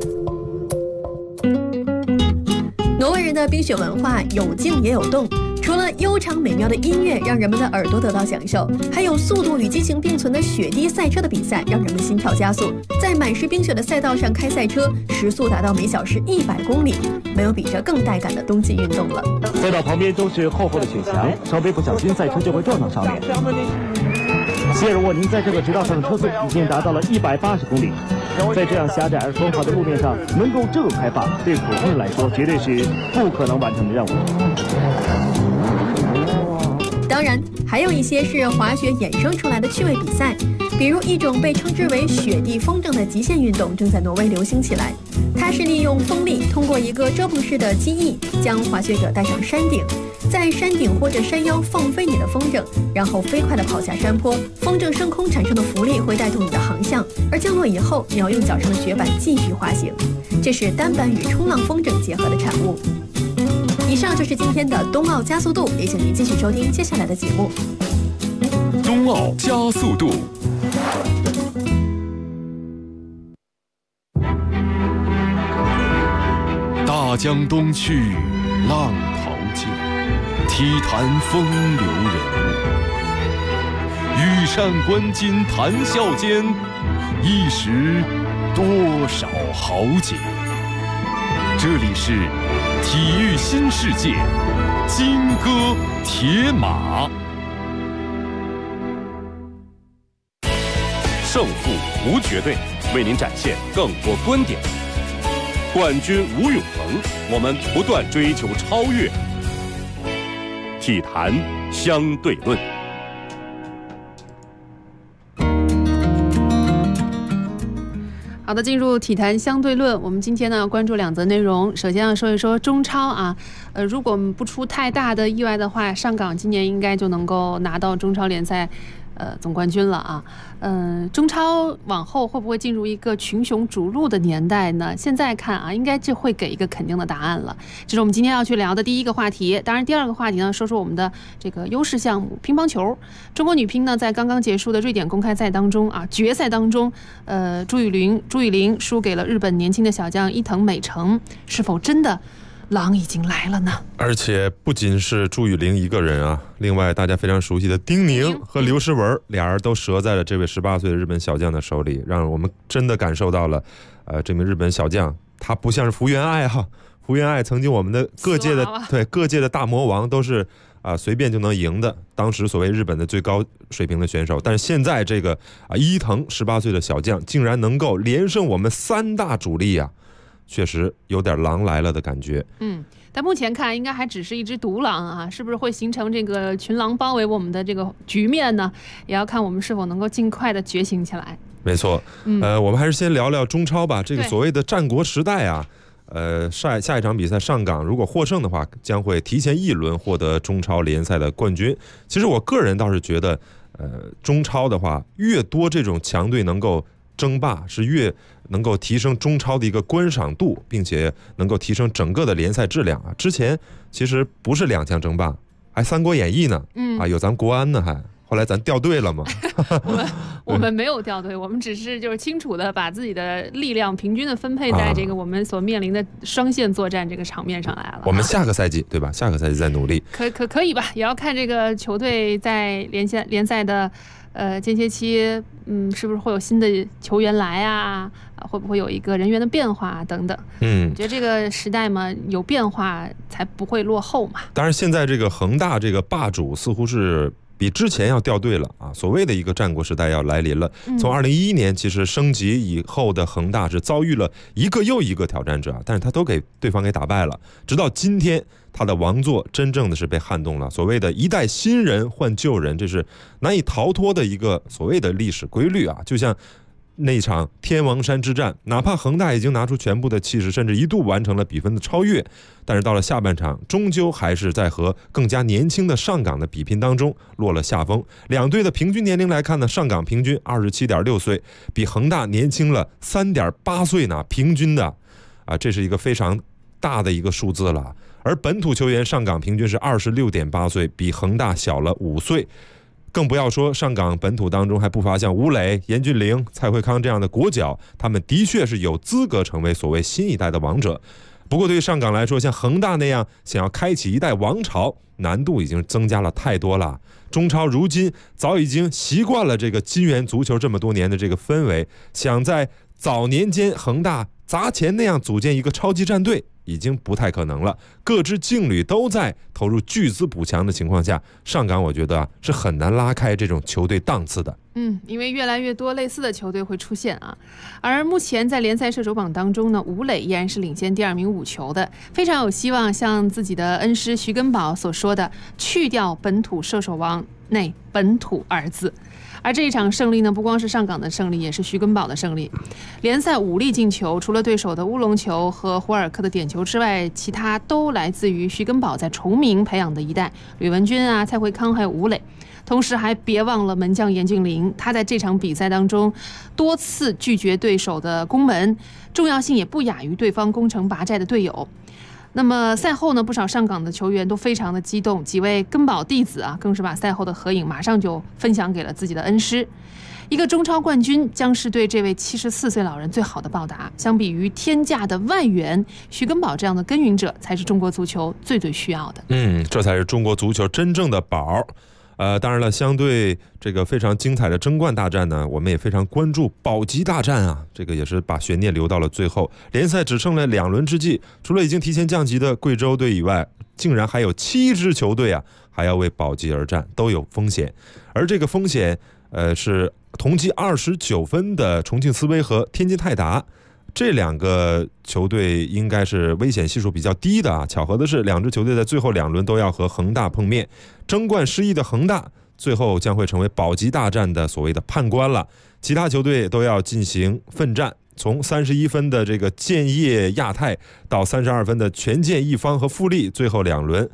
挪威人的冰雪文化有静也有动，除了悠长美妙的音乐让人们的耳朵得到享受，还有速度与激情并存的雪地赛车的比赛，让人们心跳加速。在满是冰雪的赛道上开赛车，时速达到每小时100公里，没有比这更带感的冬季运动了。 赛道旁边都是厚厚的雪墙，稍微不小心赛车就会撞到上面。谢尔沃宁在这个直道上的车速已经达到了180公里，在这样狭窄而风滑的路面上能够这么开放，对普通人来说绝对是不可能完成的任务。 当然，还有一些是滑雪衍生出来的趣味比赛，比如一种被称之为雪地风筝的极限运动正在挪威流行起来。它是利用风力通过一个遮棚式的机翼，将滑雪者带上山顶，在山顶或者山腰放飞你的风筝，然后飞快地跑下山坡。风筝升空产生的浮力会带动你的航向，而降落以后，你要用脚上的雪板继续滑行。这是单板与冲浪风筝结合的产物。以上就是今天的冬奥加速度，也请您继续收听接下来的节目。 冬奥加速度。大江东去，浪淘尽，体坛风流人物。羽扇纶巾谈笑间，一时多少豪杰。这里是体育新世界，金戈铁马。 胜负无绝对，为您展现更多观点。冠军无永恒，我们不断追求超越。体坛相对论。 好的，进入体坛相对论。我们今天呢关注2则内容。首先要说一说中超啊，如果不出太大的意外的话，上港今年应该就能够拿到中超联赛总冠军了啊。中超往后会不会进入一个群雄逐鹿的年代呢？现在看啊，应该就会给一个肯定的答案了。这是我们今天要去聊的第一个话题。当然，第二个话题呢，说说我们的这个优势项目乒乓球。中国女乒呢，在刚刚结束的瑞典公开赛当中啊，决赛当中，朱雨玲输给了日本年轻的小将伊藤美诚，是否真的狼已经来了呢？而且不仅是朱雨玲一个人啊，另外大家非常熟悉的丁宁和刘诗雯，俩人都折在了这位18岁的日本小将的手里，让我们真的感受到了，这名日本小将他不像是福原爱哈，福原爱曾经我们的各界的大魔王都是随便就能赢的，当时所谓日本的最高水平的选手，但是现在这个伊藤18岁的小将竟然能够连胜我们3大主力啊，确实有点狼来了的感觉。 但目前看应该还只是一只独狼啊，是不是会形成这个群狼包围我们的这个局面呢？也要看我们是否能够尽快的觉醒起来。 没错，我们还是先聊聊中超吧。这个所谓的战国时代啊，下一场比赛上港如果获胜的话，将会提前1轮获得中超联赛的冠军。其实我个人倒是觉得，中超的话，越多这种强队能够争霸，是越能够提升中超的一个观赏度，并且能够提升整个的联赛质量啊。之前其实不是2强争霸，还《三国演义》呢，有咱国安呢，还后来咱掉队了嘛。 我们没有掉队，我们只是就是清楚的把自己的力量平均的分配在这个我们所面临的双线作战这个场面上来了。 我们下个赛季对吧？下个赛季再努力， 可以吧？也要看这个球队在联赛的间歇期，是不是会有新的球员来啊？会不会有一个人员的变化等等？我觉得这个时代嘛，有变化才不会落后嘛。 当然，现在这个恒大这个霸主似乎是比之前要掉队了啊！所谓的一个战国时代要来临了。从2011年其实升级以后的恒大是遭遇了一个又一个挑战者，但是他都给对方给打败了。直到今天，他的王座真正的是被撼动了。所谓的一代新人换旧人，这是难以逃脱的一个所谓的历史规律啊！就像那场天王山之战，哪怕恒大已经拿出全部的气势，甚至一度完成了比分的超越，但是到了下半场，终究还是在和更加年轻的上港的比拼当中落了下风。两队的平均年龄来看呢，上港平均27.6岁，比恒大年轻了3.8岁呢，平均的这是一个非常大的一个数字了。而本土球员上港平均是26.8岁，比恒大小了5岁。更不要说上港本土当中还不乏像吴磊、严俊凌、蔡慧康这样的国脚，他们的确是有资格成为所谓新一代的王者。不过对于上港来说，像恒大那样想要开启一代王朝，难度已经增加了太多了。中超如今早已经习惯了这个金元足球这么多年的这个氛围，想在早年间恒大砸钱那样组建一个超级战队已经不太可能了。各支劲旅都在投入巨资补强的情况下，上港我觉得是很难拉开这种球队档次的。 因为越来越多类似的球队会出现啊。而目前在联赛射手榜当中呢，吴磊依然是领先第2名5球的，非常有希望像自己的恩师徐根宝所说的，去掉本土射手王内本土2字。而这一场胜利呢，不光是上港的胜利，也是徐根宝的胜利。联赛5粒进球，除了对手的乌龙球和胡尔克的点球之外，其他都来自于徐根宝在崇明培养的一代，吕文君啊、蔡慧康还有吴磊。同时还别忘了门将严俊凌，他在这场比赛当中多次拒绝对手的攻门，重要性也不亚于对方攻城拔寨的队友。那么赛后呢，不少上港的球员都非常的激动，几位根宝弟子啊，更是把赛后的合影马上就分享给了自己的恩师。一个中超冠军将是对这位74岁老人最好的报答。相比于天价的万元，徐根宝这样的耕耘者才是中国足球最需要的。 这才是中国足球真正的宝。当然了，相对这个非常精彩的争冠大战呢，我们也非常关注保级大战啊，这个也是把悬念留到了最后。联赛只剩了2轮之际，除了已经提前降级的贵州队以外，竟然还有7支球队啊还要为保级而战，都有风险。而这个风险是同积29分的重庆斯威和天津泰达，这2个球队应该是危险系数比较低的啊。巧合的是，2支球队在最后2轮都要和恒大碰面，争冠失意的恒大最后将会成为保级大战的所谓的判官了。其他球队都要进行奋战，从31分的这个建业亚太到32分的权健一方和富力，最后2轮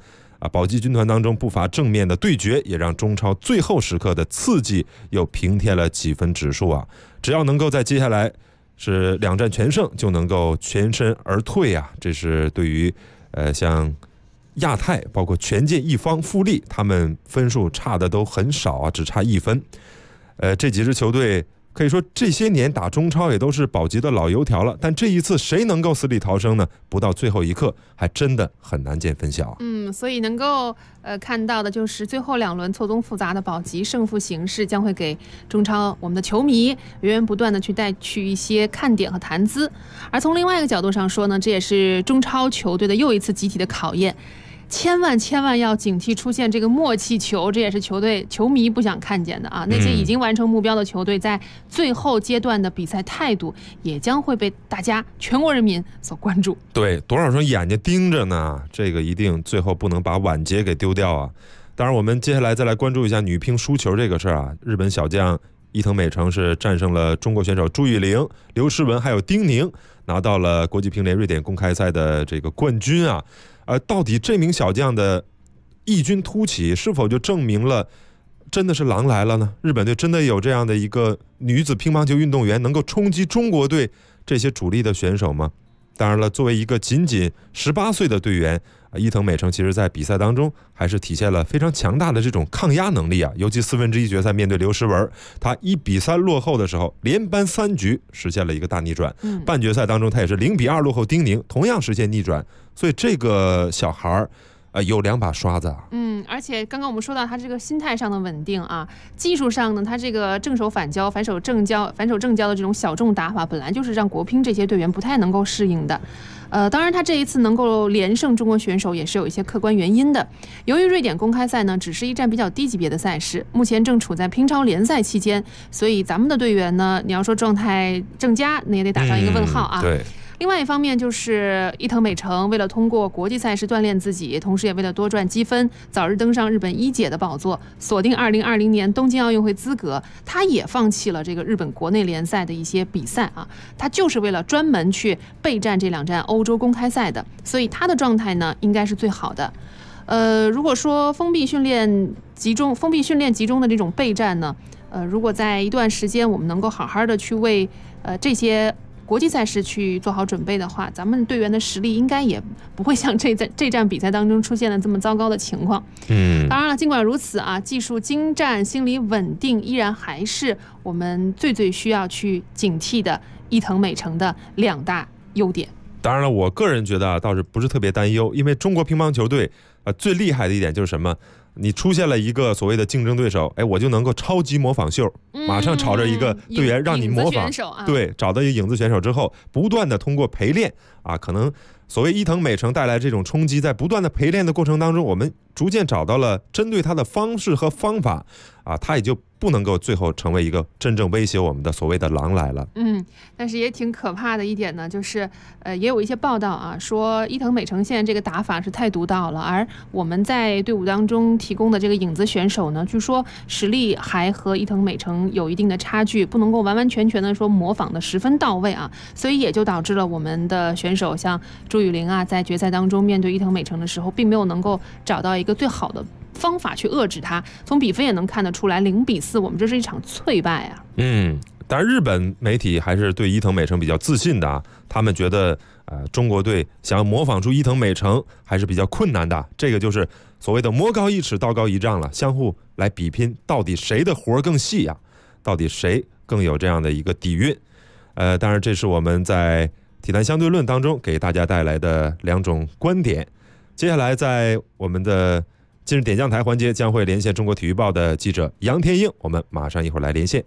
保级军团当中不乏正面的对决，也让中超最后时刻的刺激又平添了几分指数啊！只要能够在接下来是2战全胜，就能够全身而退啊！这是对于像亚太包括权健一方、富力，他们分数差的都很少啊，只差1分。这几支球队可以说这些年打中超也都是保级的老油条了，但这一次谁能够死里逃生呢？不到最后一刻，还真的很难见分晓。 所以能够看到的就是最后2轮错综复杂的保级胜负形势，将会给中超我们的球迷源源不断的去带去一些看点和谈资。而从另外一个角度上说呢，这也是中超球队的又一次集体的考验。千万要警惕出现这个默契球，这也是球迷不想看见的啊！那些已经完成目标的球队，在最后阶段的比赛态度也将会被大家全国人民所关注。 对，多少双眼睛盯着呢？这个一定最后不能把晚节给丢掉啊！当然，我们接下来再来关注一下女乒输球这个事儿啊。日本小将伊藤美诚是战胜了中国选手朱雨玲、刘诗雯还有丁宁，拿到了国际乒联瑞典公开赛的这个冠军啊！到底这名小将的异军突起，是否就证明了真的是狼来了呢？日本队真的有这样的一个女子乒乓球运动员能够冲击中国队这些主力的选手吗？当然了，作为一个仅18岁的队员，伊藤美诚其实在比赛当中还是体现了非常强大的这种抗压能力啊！尤其1/4决赛面对刘诗雯，她1比3落后的时候，连扳3局实现了一个大逆转。半决赛当中，她也是0比2落后丁宁，同样实现逆转。所以这个小孩有2把刷子啊。 而且刚刚我们说到他这个心态上的稳定啊，技术上呢，他这个正手反交、反手正交的这种小众打法，本来就是让国乒这些队员不太能够适应的。当然他这一次能够连胜中国选手也是有一些客观原因的。由于瑞典公开赛呢只是一站比较低级别的赛事，目前正处在乒超联赛期间，所以咱们的队员呢，你要说状态正佳，那也得打上一个问号啊。 对。 另外一方面就是伊藤美诚为了通过国际赛事锻炼自己，同时也为了多赚积分，早日登上日本1姐的宝座，锁定2020年东京奥运会资格，他也放弃了这个日本国内联赛的一些比赛啊，他就是为了专门去备战这2站欧洲公开赛的，所以他的状态呢应该是最好的。如果说封闭训练集中的这种备战呢，如果在一段时间我们能够好好的去为这些国际赛事去做好准备的话，咱们队员的实力应该也不会像这站比赛当中出现了这么糟糕的情况。当然了，尽管如此啊，技术精湛、心理稳定依然还是我们最需要去警惕的伊藤美诚的2大优点。 当然了，我个人觉得倒是不是特别担忧，因为中国乒乓球队最厉害的一点就是什么？你出现了一个所谓的竞争对手，我就能够超级模仿秀，马上朝着一个队员让你模仿，对，找到一个影子选手之后，不断的通过陪练啊，可能所谓伊藤美诚带来这种冲击，在不断的陪练的过程当中，我们逐渐找到了针对他的方式和方法啊，他也就不能够最后成为一个真正威胁我们的所谓的狼来了。 但是也挺可怕的一点呢，就是也有一些报道啊，说伊藤美诚现在这个打法是太独到了，而我们在队伍当中提供的这个影子选手呢，据说实力还和伊藤美诚有一定的差距，不能够完完全全的说模仿的十分到位啊，所以也就导致了我们的选手像朱雨玲啊，在决赛当中面对伊藤美诚的时候，并没有能够找到一个最好的方法去遏制他。从比分也能看得出来，0比4，我们这是一场脆败啊。 当然日本媒体还是对伊藤美诚比较自信的啊，他们觉得中国队想要模仿出伊藤美诚还是比较困难的，这个就是所谓的魔高一尺道高一丈了，相互来比拼到底谁的活更细啊，到底谁更有这样的一个底蕴。当然这是我们在体坛相对论当中给大家带来的2种观点。接下来在我们的今日点将台环节将会连线中国体育报的记者杨天英，我们马上一会儿来连线。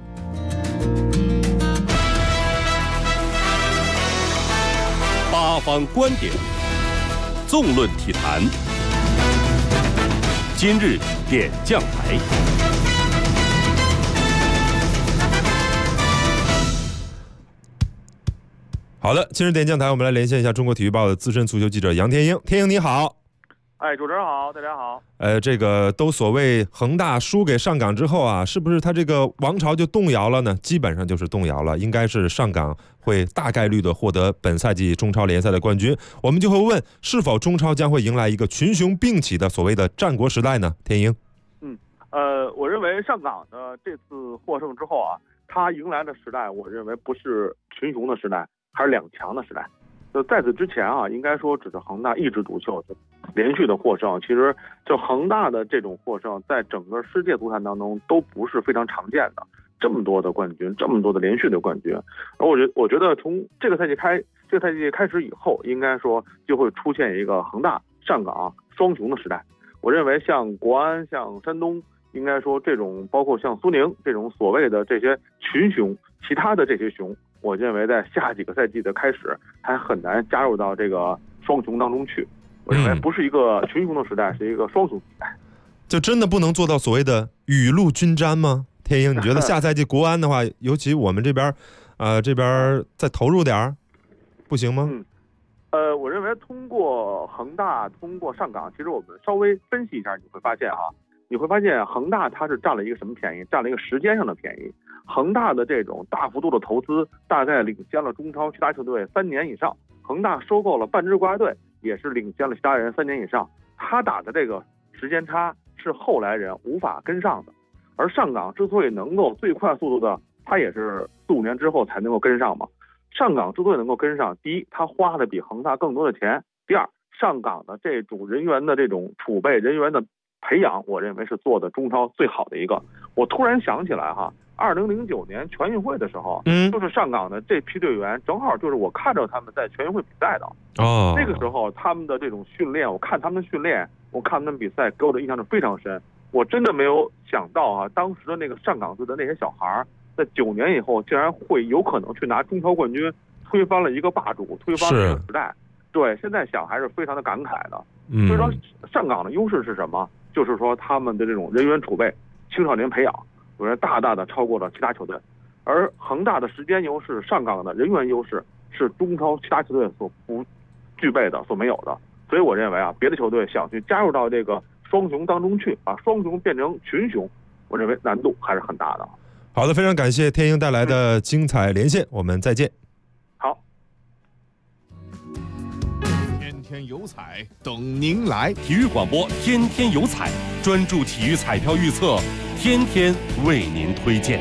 八方观点，纵论体坛，今日点将台。 好的，今日点将台，我们来连线一下中国体育报的资深足球记者杨天英。天英你好。 哎，主持人好，大家好。 这个都所谓恒大输给上港之后啊，是不是他这个王朝就动摇了呢？基本上就是动摇了，应该是上港会大概率的获得本赛季中超联赛的冠军。我们就会问，是否中超将会迎来一个群雄并起的所谓的战国时代呢？天鹰。 我认为上港的这次获胜之后啊，他迎来的时代，我认为不是群雄的时代，还是两强的时代。就在此之前啊，应该说只是恒大一枝独秀，连续的获胜。其实就恒大的这种获胜，在整个世界足坛当中都不是非常常见的，这么多的冠军，这么多的连续的冠军。而我觉得从这个赛季开始以后，应该说就会出现一个恒大、上港双雄的时代。我认为像国安、像山东，应该说这种包括像苏宁这种所谓的这些群雄，其他的这些雄，我认为在下几个赛季的开始还很难加入到这个双雄当中去。我认为不是一个群雄的时代，是一个双雄时代。 就真的不能做到所谓的雨露均沾吗？天鹰，你觉得下赛季国安的话，尤其我们这边再投入点儿，不行吗？ 我认为通过恒大，通过上港，其实我们稍微分析一下，你会发现恒大它是占了一个什么便宜？占了一个时间上的便宜。恒大的这种大幅度的投资，大概领先了中超其他球队3年以上。恒大收购了半支国家队，也是领先了其他人3年以上。他打的这个时间差是后来人无法跟上的。而上港之所以能够最快速度的，他也是4、5年之后才能够跟上嘛。上港之所以能够跟上，第一，他花的比恒大更多的钱；第二，上港的这种人员的这种储备、人员的培养，我认为是做的中超最好的一个。我突然想起来哈，2009年全运会的时候，就是上港的这批队员，正好就是我看着他们在全运会比赛的。那个时候他们的这种训练，我看他们训练，我看他们比赛，给我的印象是非常深。我真的没有想到啊，当时的那个上港队的那些小孩，在9年以后竟然会有可能去拿中超冠军，推翻了一个霸主，推翻了一个时代。对，现在想还是非常的感慨的。所以说上港的优势是什么？就是说他们的这种人员储备、青少年培养，我觉得大大的超过了其他球队。而恒大的时间优势、上港的人员优势是中超其他球队所不具备的、所没有的。所以我认为啊，别的球队想去加入到这个双雄当中去，把双雄变成群雄，我认为难度还是很大的。 好的，非常感谢天鹰带来的精彩连线，我们再见。 好。 天天有彩等您来， 体育广播天天有彩，专注体育彩票预测，天天为您推荐。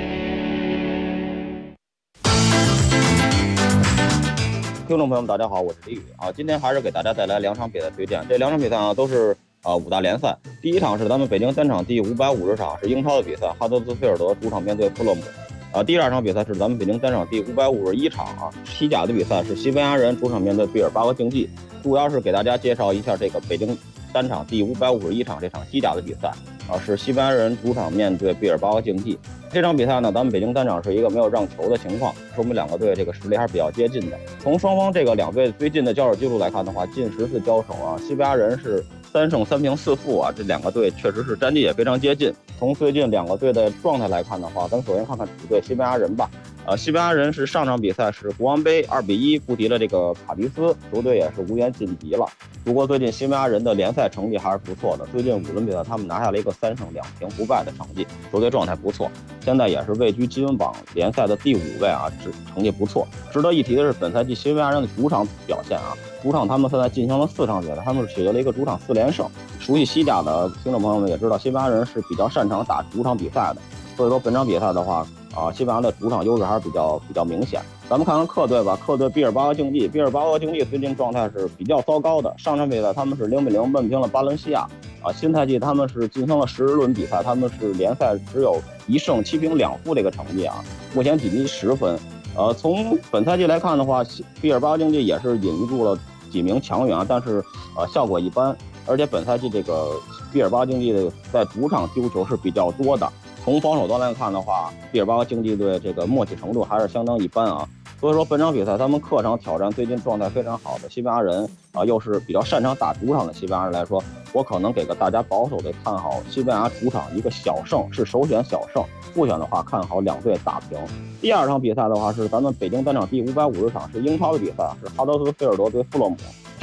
听众朋友们，大家好，我是李宇啊。今天还是给大家带来2场比赛推荐。这2场比赛都是5大联赛。第一场是咱们北京单场第550场，是英超的比赛，哈德斯菲尔德主场面对富勒姆。第2场比赛是咱们北京单场第551场啊，西甲的比赛是西班牙人主场面对毕尔巴鄂竞技。主要是给大家介绍一下这个北京单场第551场这场西甲的比赛是西班牙人主场面对毕尔巴鄂竞技。这场比赛呢，咱们北京单场是一个没有让球的情况，说明2个队这个实力还是比较接近的。从双方这个2队最近的交手记录来看的话，近10次交手啊，西班牙人是3胜3平4负啊，这2个队确实是战绩也非常接近。从最近2个队的状态来看的话，咱首先看看主队西班牙人吧。西班牙人是上场比赛是国王杯2比1不敌了这个卡迪斯，球队也是无缘晋级了。不过最近西班牙人的联赛成绩还是不错的，最近5轮比赛他们拿下了一个3胜2平不败的成绩，球队状态不错，现在也是位居积分榜联赛的第5位啊，成绩不错。值得一提的是，本赛季西班牙人的主场表现啊，主场他们现在进行了4场比赛，他们取得了一个主场4连胜。熟悉西甲的听众朋友们也知道，西班牙人是比较擅长打主场比赛的，所以说本场比赛的话西班牙的主场优势还是比较明显。咱们看看客队吧，客队毕尔巴鄂竞技，毕尔巴鄂竞技最近状态是比较糟糕的。上场比赛他们是0比0闷平了巴伦西亚新赛季他们是进行了10轮比赛，他们是联赛只有1胜7平2负这个成绩啊，目前仅积10分。从本赛季来看的话，毕尔巴鄂竞技也是引入了几名强援，但是效果一般。而且本赛季这个毕尔巴鄂竞技在主场丢球是比较多的。从防守端来看的话，毕尔巴鄂竞技队这个默契程度还是相当一般啊。所以说本场比赛他们客场挑战最近状态非常好的西班牙人又是比较擅长打主场的西班牙人来说，我可能给个大家保守的看好西班牙主场一个小胜，是首选小胜，复选的话看好2队打平。第2场比赛的话是咱们北京单场第550场，是英超的比赛，是哈德斯菲尔德对富勒姆。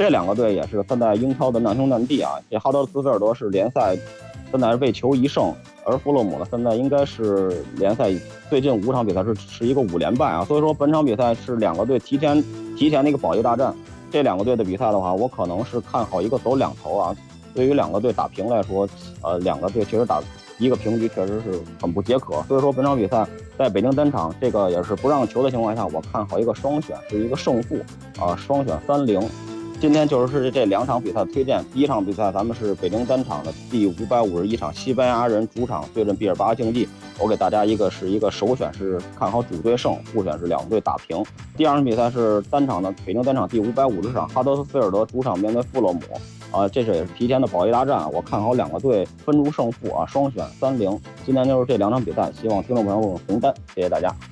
这2个队也是现在英超的难兄难弟啊。这哈德斯菲尔德是联赛现在未求1胜，而富勒姆呢现在应该是联赛最近5场比赛是一个5连败啊。所以说本场比赛是2个队提前的一个保级大战。这2个队的比赛的话，我可能是看好一个走2头啊。对于2个队打平来说，2个队确实打一个平局确实是很不解渴。所以说本场比赛在北京单场这个也是不让球的情况下，我看好一个双选，是一个胜负啊，双选3-0。今天就是这2场比赛的推荐。第1场比赛咱们是北京单场的第551场西班牙人主场对阵毕尔巴鄂竞技，我给大家一个首选是看好主队胜，副选是2队打平。第2场比赛是单场的北京单场第550场哈德斯菲尔德主场面对富勒姆啊，这是也是提前的保级大战，我看好2个队分出胜负啊，双选3-0。今天就是这2场比赛，希望听众朋友们红单，谢谢大家。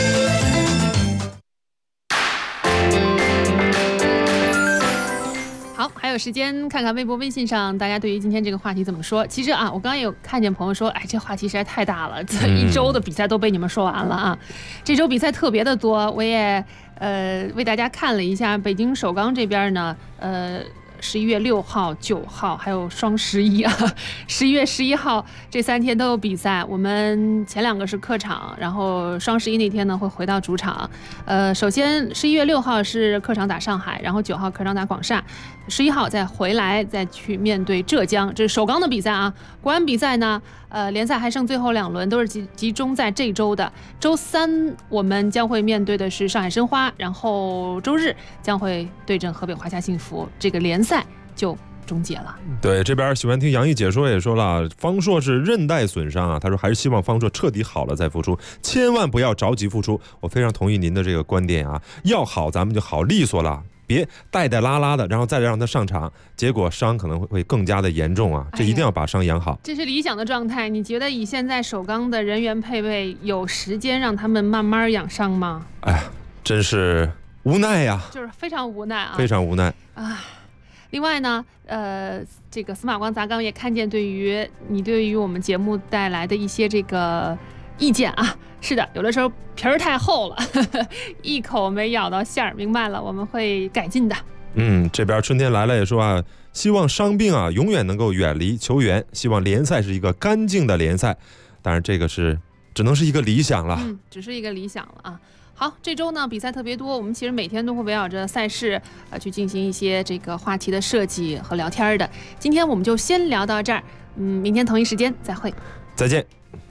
好，还有时间看看微博、微信上大家对于今天这个话题怎么说。其实啊，我刚刚也有看见朋友说，哎，这话题实在太大了，这1周的比赛都被你们说完了啊。这周比赛特别的多，我也为大家看了一下北京首钢这边呢，11月6号、9号，还有双11啊，11月11号这3天都有比赛。我们前2个是客场，然后双11那天呢会回到主场。首先11月6号是客场打上海，然后9号客场打广厦，11号再回来再去面对浙江，这是首钢的比赛啊。国安比赛呢，联赛还剩最后2轮，都是集中在这周的。周3我们将会面对的是上海申花，然后周日将会对阵河北华夏幸福，这个联赛就终结了。 对，这边喜欢听杨毅解说也说了，方硕是韧带损伤啊，他说还是希望方硕彻底好了再复出，千万不要着急复出。我非常同意您的这个观点啊，要好咱们就好利索了，别带带拉拉的，然后再让他上场，结果伤可能会更加的严重啊！这一定要把伤养好。 这是理想的状态。你觉得以现在首钢的人员配备，有时间让他们慢慢养伤吗？ 哎呀，真是无奈呀， 就是非常无奈啊， 非常无奈啊。另外呢，这个司马光砸缸也看见对于我们节目带来的一些这个意见啊。是的，有的时候皮儿太厚了，一口没咬到馅儿。明白了，我们会改进的。 这边春天来了也说啊，希望伤病啊永远能够远离球员，希望联赛是一个干净的联赛。当然，这个只能是一个理想了。 只是一个理想了啊。好，这周呢比赛特别多，我们其实每天都会围绕着赛事去进行一些这个话题的设计和聊天的。今天我们就先聊到这儿，明天同一时间再会， 再见。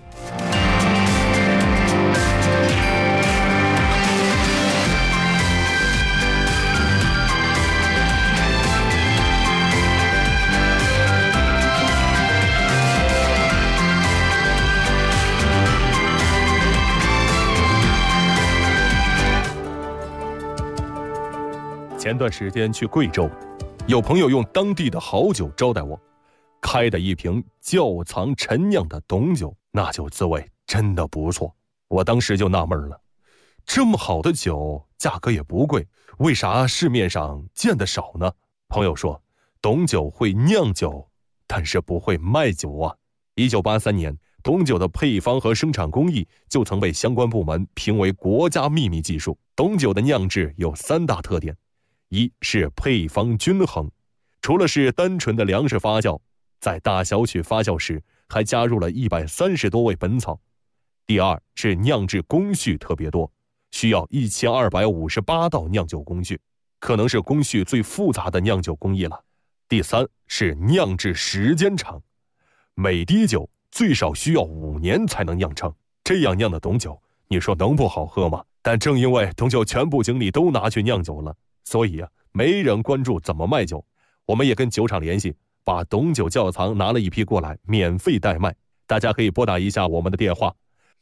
前段时间去贵州，有朋友用当地的好酒招待我，开的一瓶窖藏陈酿的董酒，那酒滋味真的不错。我当时就纳闷了，这么好的酒价格也不贵，为啥市面上见得少呢？朋友说，董酒会酿酒，但是不会卖酒啊。1983年，董酒的配方和生产工艺就曾被相关部门评为国家秘密技术。董酒的酿制有3大特点，一是配方均衡，除了是单纯的粮食发酵，在大小曲发酵时还加入了130多味本草。第二是酿制工序特别多，需要1258道酿酒工序，可能是工序最复杂的酿酒工艺了。第三是酿制时间长，每滴酒最少需要5年才能酿成，这样酿的董酒，你说能不好喝吗？但正因为董酒全部精力都拿去酿酒了，所以没人关注怎么卖酒。我们也跟酒厂联系，把董酒窖藏拿了一批过来，免费代卖。大家可以拨打一下我们的电话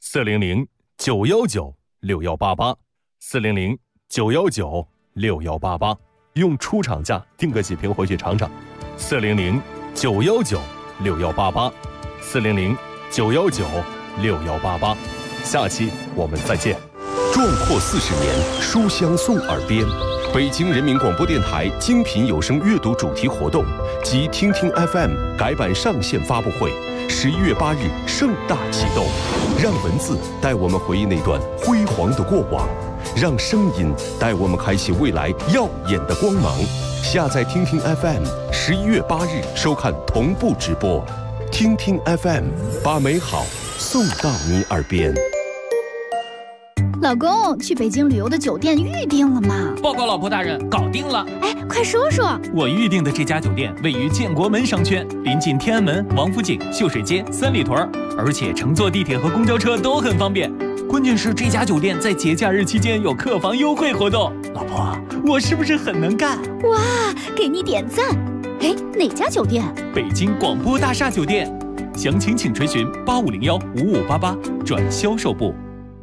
，400-919-6188，400-919-6188，用出厂价订个几瓶回去尝尝。400-919-6188，400-919-6188。下期我们再见。 壮阔40年，书香送耳边。北京人民广播电台精品有声阅读主题活动及听听 FM 改版上线发布会，11月8日盛大启动，让文字带我们回忆那段辉煌的过往。 让声音带我们开启未来耀眼的光芒。下载听听 FM，11月8日收看同步直播。听听 FM， 把美好送到你耳边。 老公，去北京旅游的酒店预定了吗？ 报告老婆大人，搞定了。 哎，快说说。 我预定的这家酒店位于建国门商圈，临近天安门、王府井、秀水街、三里屯，而且乘坐地铁和公交车都很方便。关键是这家酒店在节假日期间有客房优惠活动。老婆，我是不是很能干？ 哇，给你点赞。哎，哪家酒店？ 北京广播大厦酒店。详情请垂询8501-5588转销售部。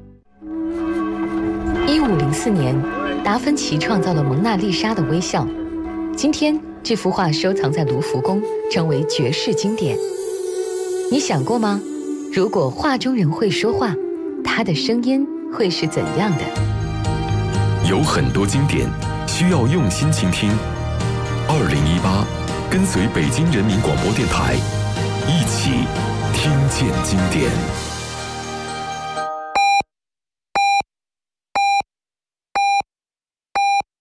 1504年，达芬奇创造了蒙娜丽莎的微笑。今天，这幅画收藏在卢浮宫，成为绝世经典。你想过吗？如果画中人会说话，他的声音会是怎样的？ 有很多经典需要用心倾听。2018，跟随北京人民广播电台，一起听见经典。